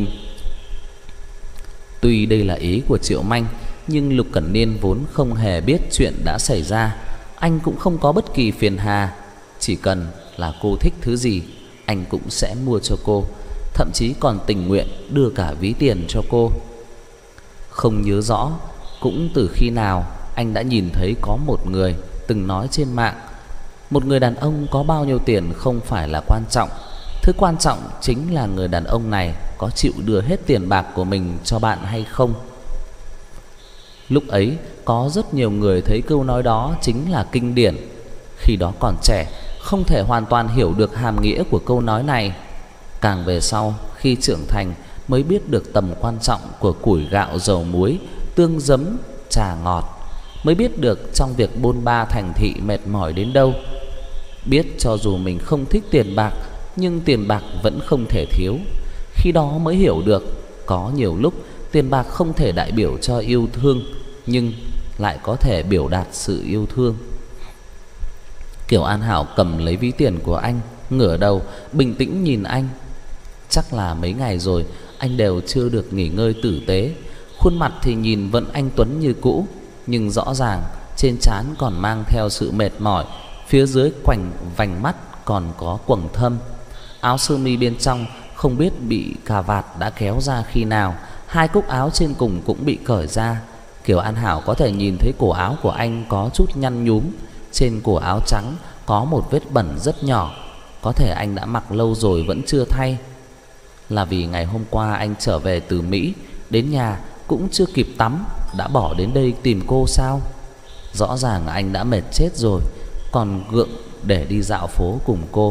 Tuy đây là ý của Triệu Manh, nhưng Lục Cẩn Niên vốn không hề biết chuyện đã xảy ra. Anh cũng không có bất kỳ phiền hà. Chỉ cần là cô thích thứ gì, anh cũng sẽ mua cho cô, thậm chí còn tình nguyện đưa cả ví tiền cho cô. Không nhớ rõ cũng từ khi nào anh đã nhìn thấy có một người từng nói trên mạng, một người đàn ông có bao nhiêu tiền không phải là quan trọng, thứ quan trọng chính là người đàn ông này có chịu đưa hết tiền bạc của mình cho bạn hay không. Lúc ấy có rất nhiều người thấy câu nói đó chính là kinh điển. Khi đó còn trẻ, không thể hoàn toàn hiểu được hàm nghĩa của câu nói này. Càng về sau, khi trưởng thành mới biết được tầm quan trọng của củi gạo dầu muối, tương giấm trà ngọt, mới biết được trong việc bôn ba thành thị mệt mỏi đến đâu. Biết cho dù mình không thích tiền bạc, nhưng tiền bạc vẫn không thể thiếu. Khi đó mới hiểu được có nhiều lúc tiền bạc không thể đại biểu cho yêu thương, nhưng lại có thể biểu đạt sự yêu thương. Kiều An Hảo cầm lấy ví tiền của anh, ngửa đầu bình tĩnh nhìn anh. Chắc là mấy ngày rồi anh đều chưa được nghỉ ngơi tử tế. Khuôn mặt thì nhìn vẫn anh tuấn như cũ, nhưng rõ ràng trên trán còn mang theo sự mệt mỏi, phía dưới quanh vành mắt còn có quầng thâm. Áo sơ mi bên trong không biết bị cà vạt đã kéo ra khi nào, hai cúc áo trên cùng cũng bị cởi ra. Kiều An Hảo có thể nhìn thấy cổ áo của anh có chút nhăn nhúm, trên cổ áo trắng có một vết bẩn rất nhỏ, có thể anh đã mặc lâu rồi vẫn chưa thay. Là vì ngày hôm qua anh trở về từ Mỹ, đến nhà cũng chưa kịp tắm đã bỏ đến đây tìm cô sao? Rõ ràng anh đã mệt chết rồi, còn gượng để đi dạo phố cùng cô.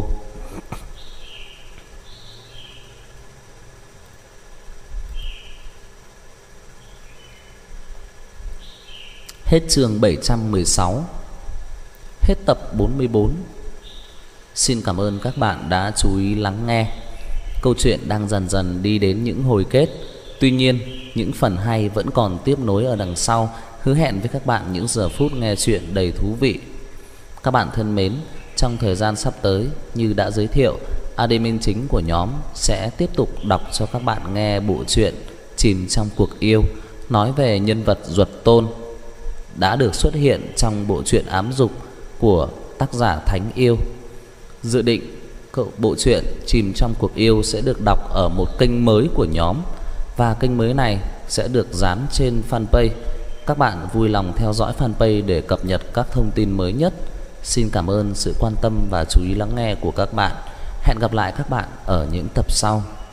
Hết chương bảy trăm mười sáu. Hết tập bốn mươi bốn. Xin cảm ơn các bạn đã chú ý lắng nghe. Câu chuyện đang dần dần đi đến những hồi kết. Tuy nhiên, những phần hay vẫn còn tiếp nối ở đằng sau, hứa hẹn với các bạn những giờ phút nghe chuyện đầy thú vị. Các bạn thân mến, trong thời gian sắp tới, như đã giới thiệu, admin chính của nhóm sẽ tiếp tục đọc cho các bạn nghe bộ truyện Chìm trong cuộc yêu, nói về nhân vật Duật Tôn đã được xuất hiện trong bộ truyện Ám Dục của tác giả Thánh Yêu. Dự định bộ truyện Chìm trong cuộc yêu sẽ được đọc ở một kênh mới của nhóm, và kênh mới này sẽ được dán trên fanpage. Các bạn vui lòng theo dõi fanpage để cập nhật các thông tin mới nhất. Xin cảm ơn sự quan tâm và chú ý lắng nghe của các bạn. Hẹn gặp lại các bạn ở những tập sau.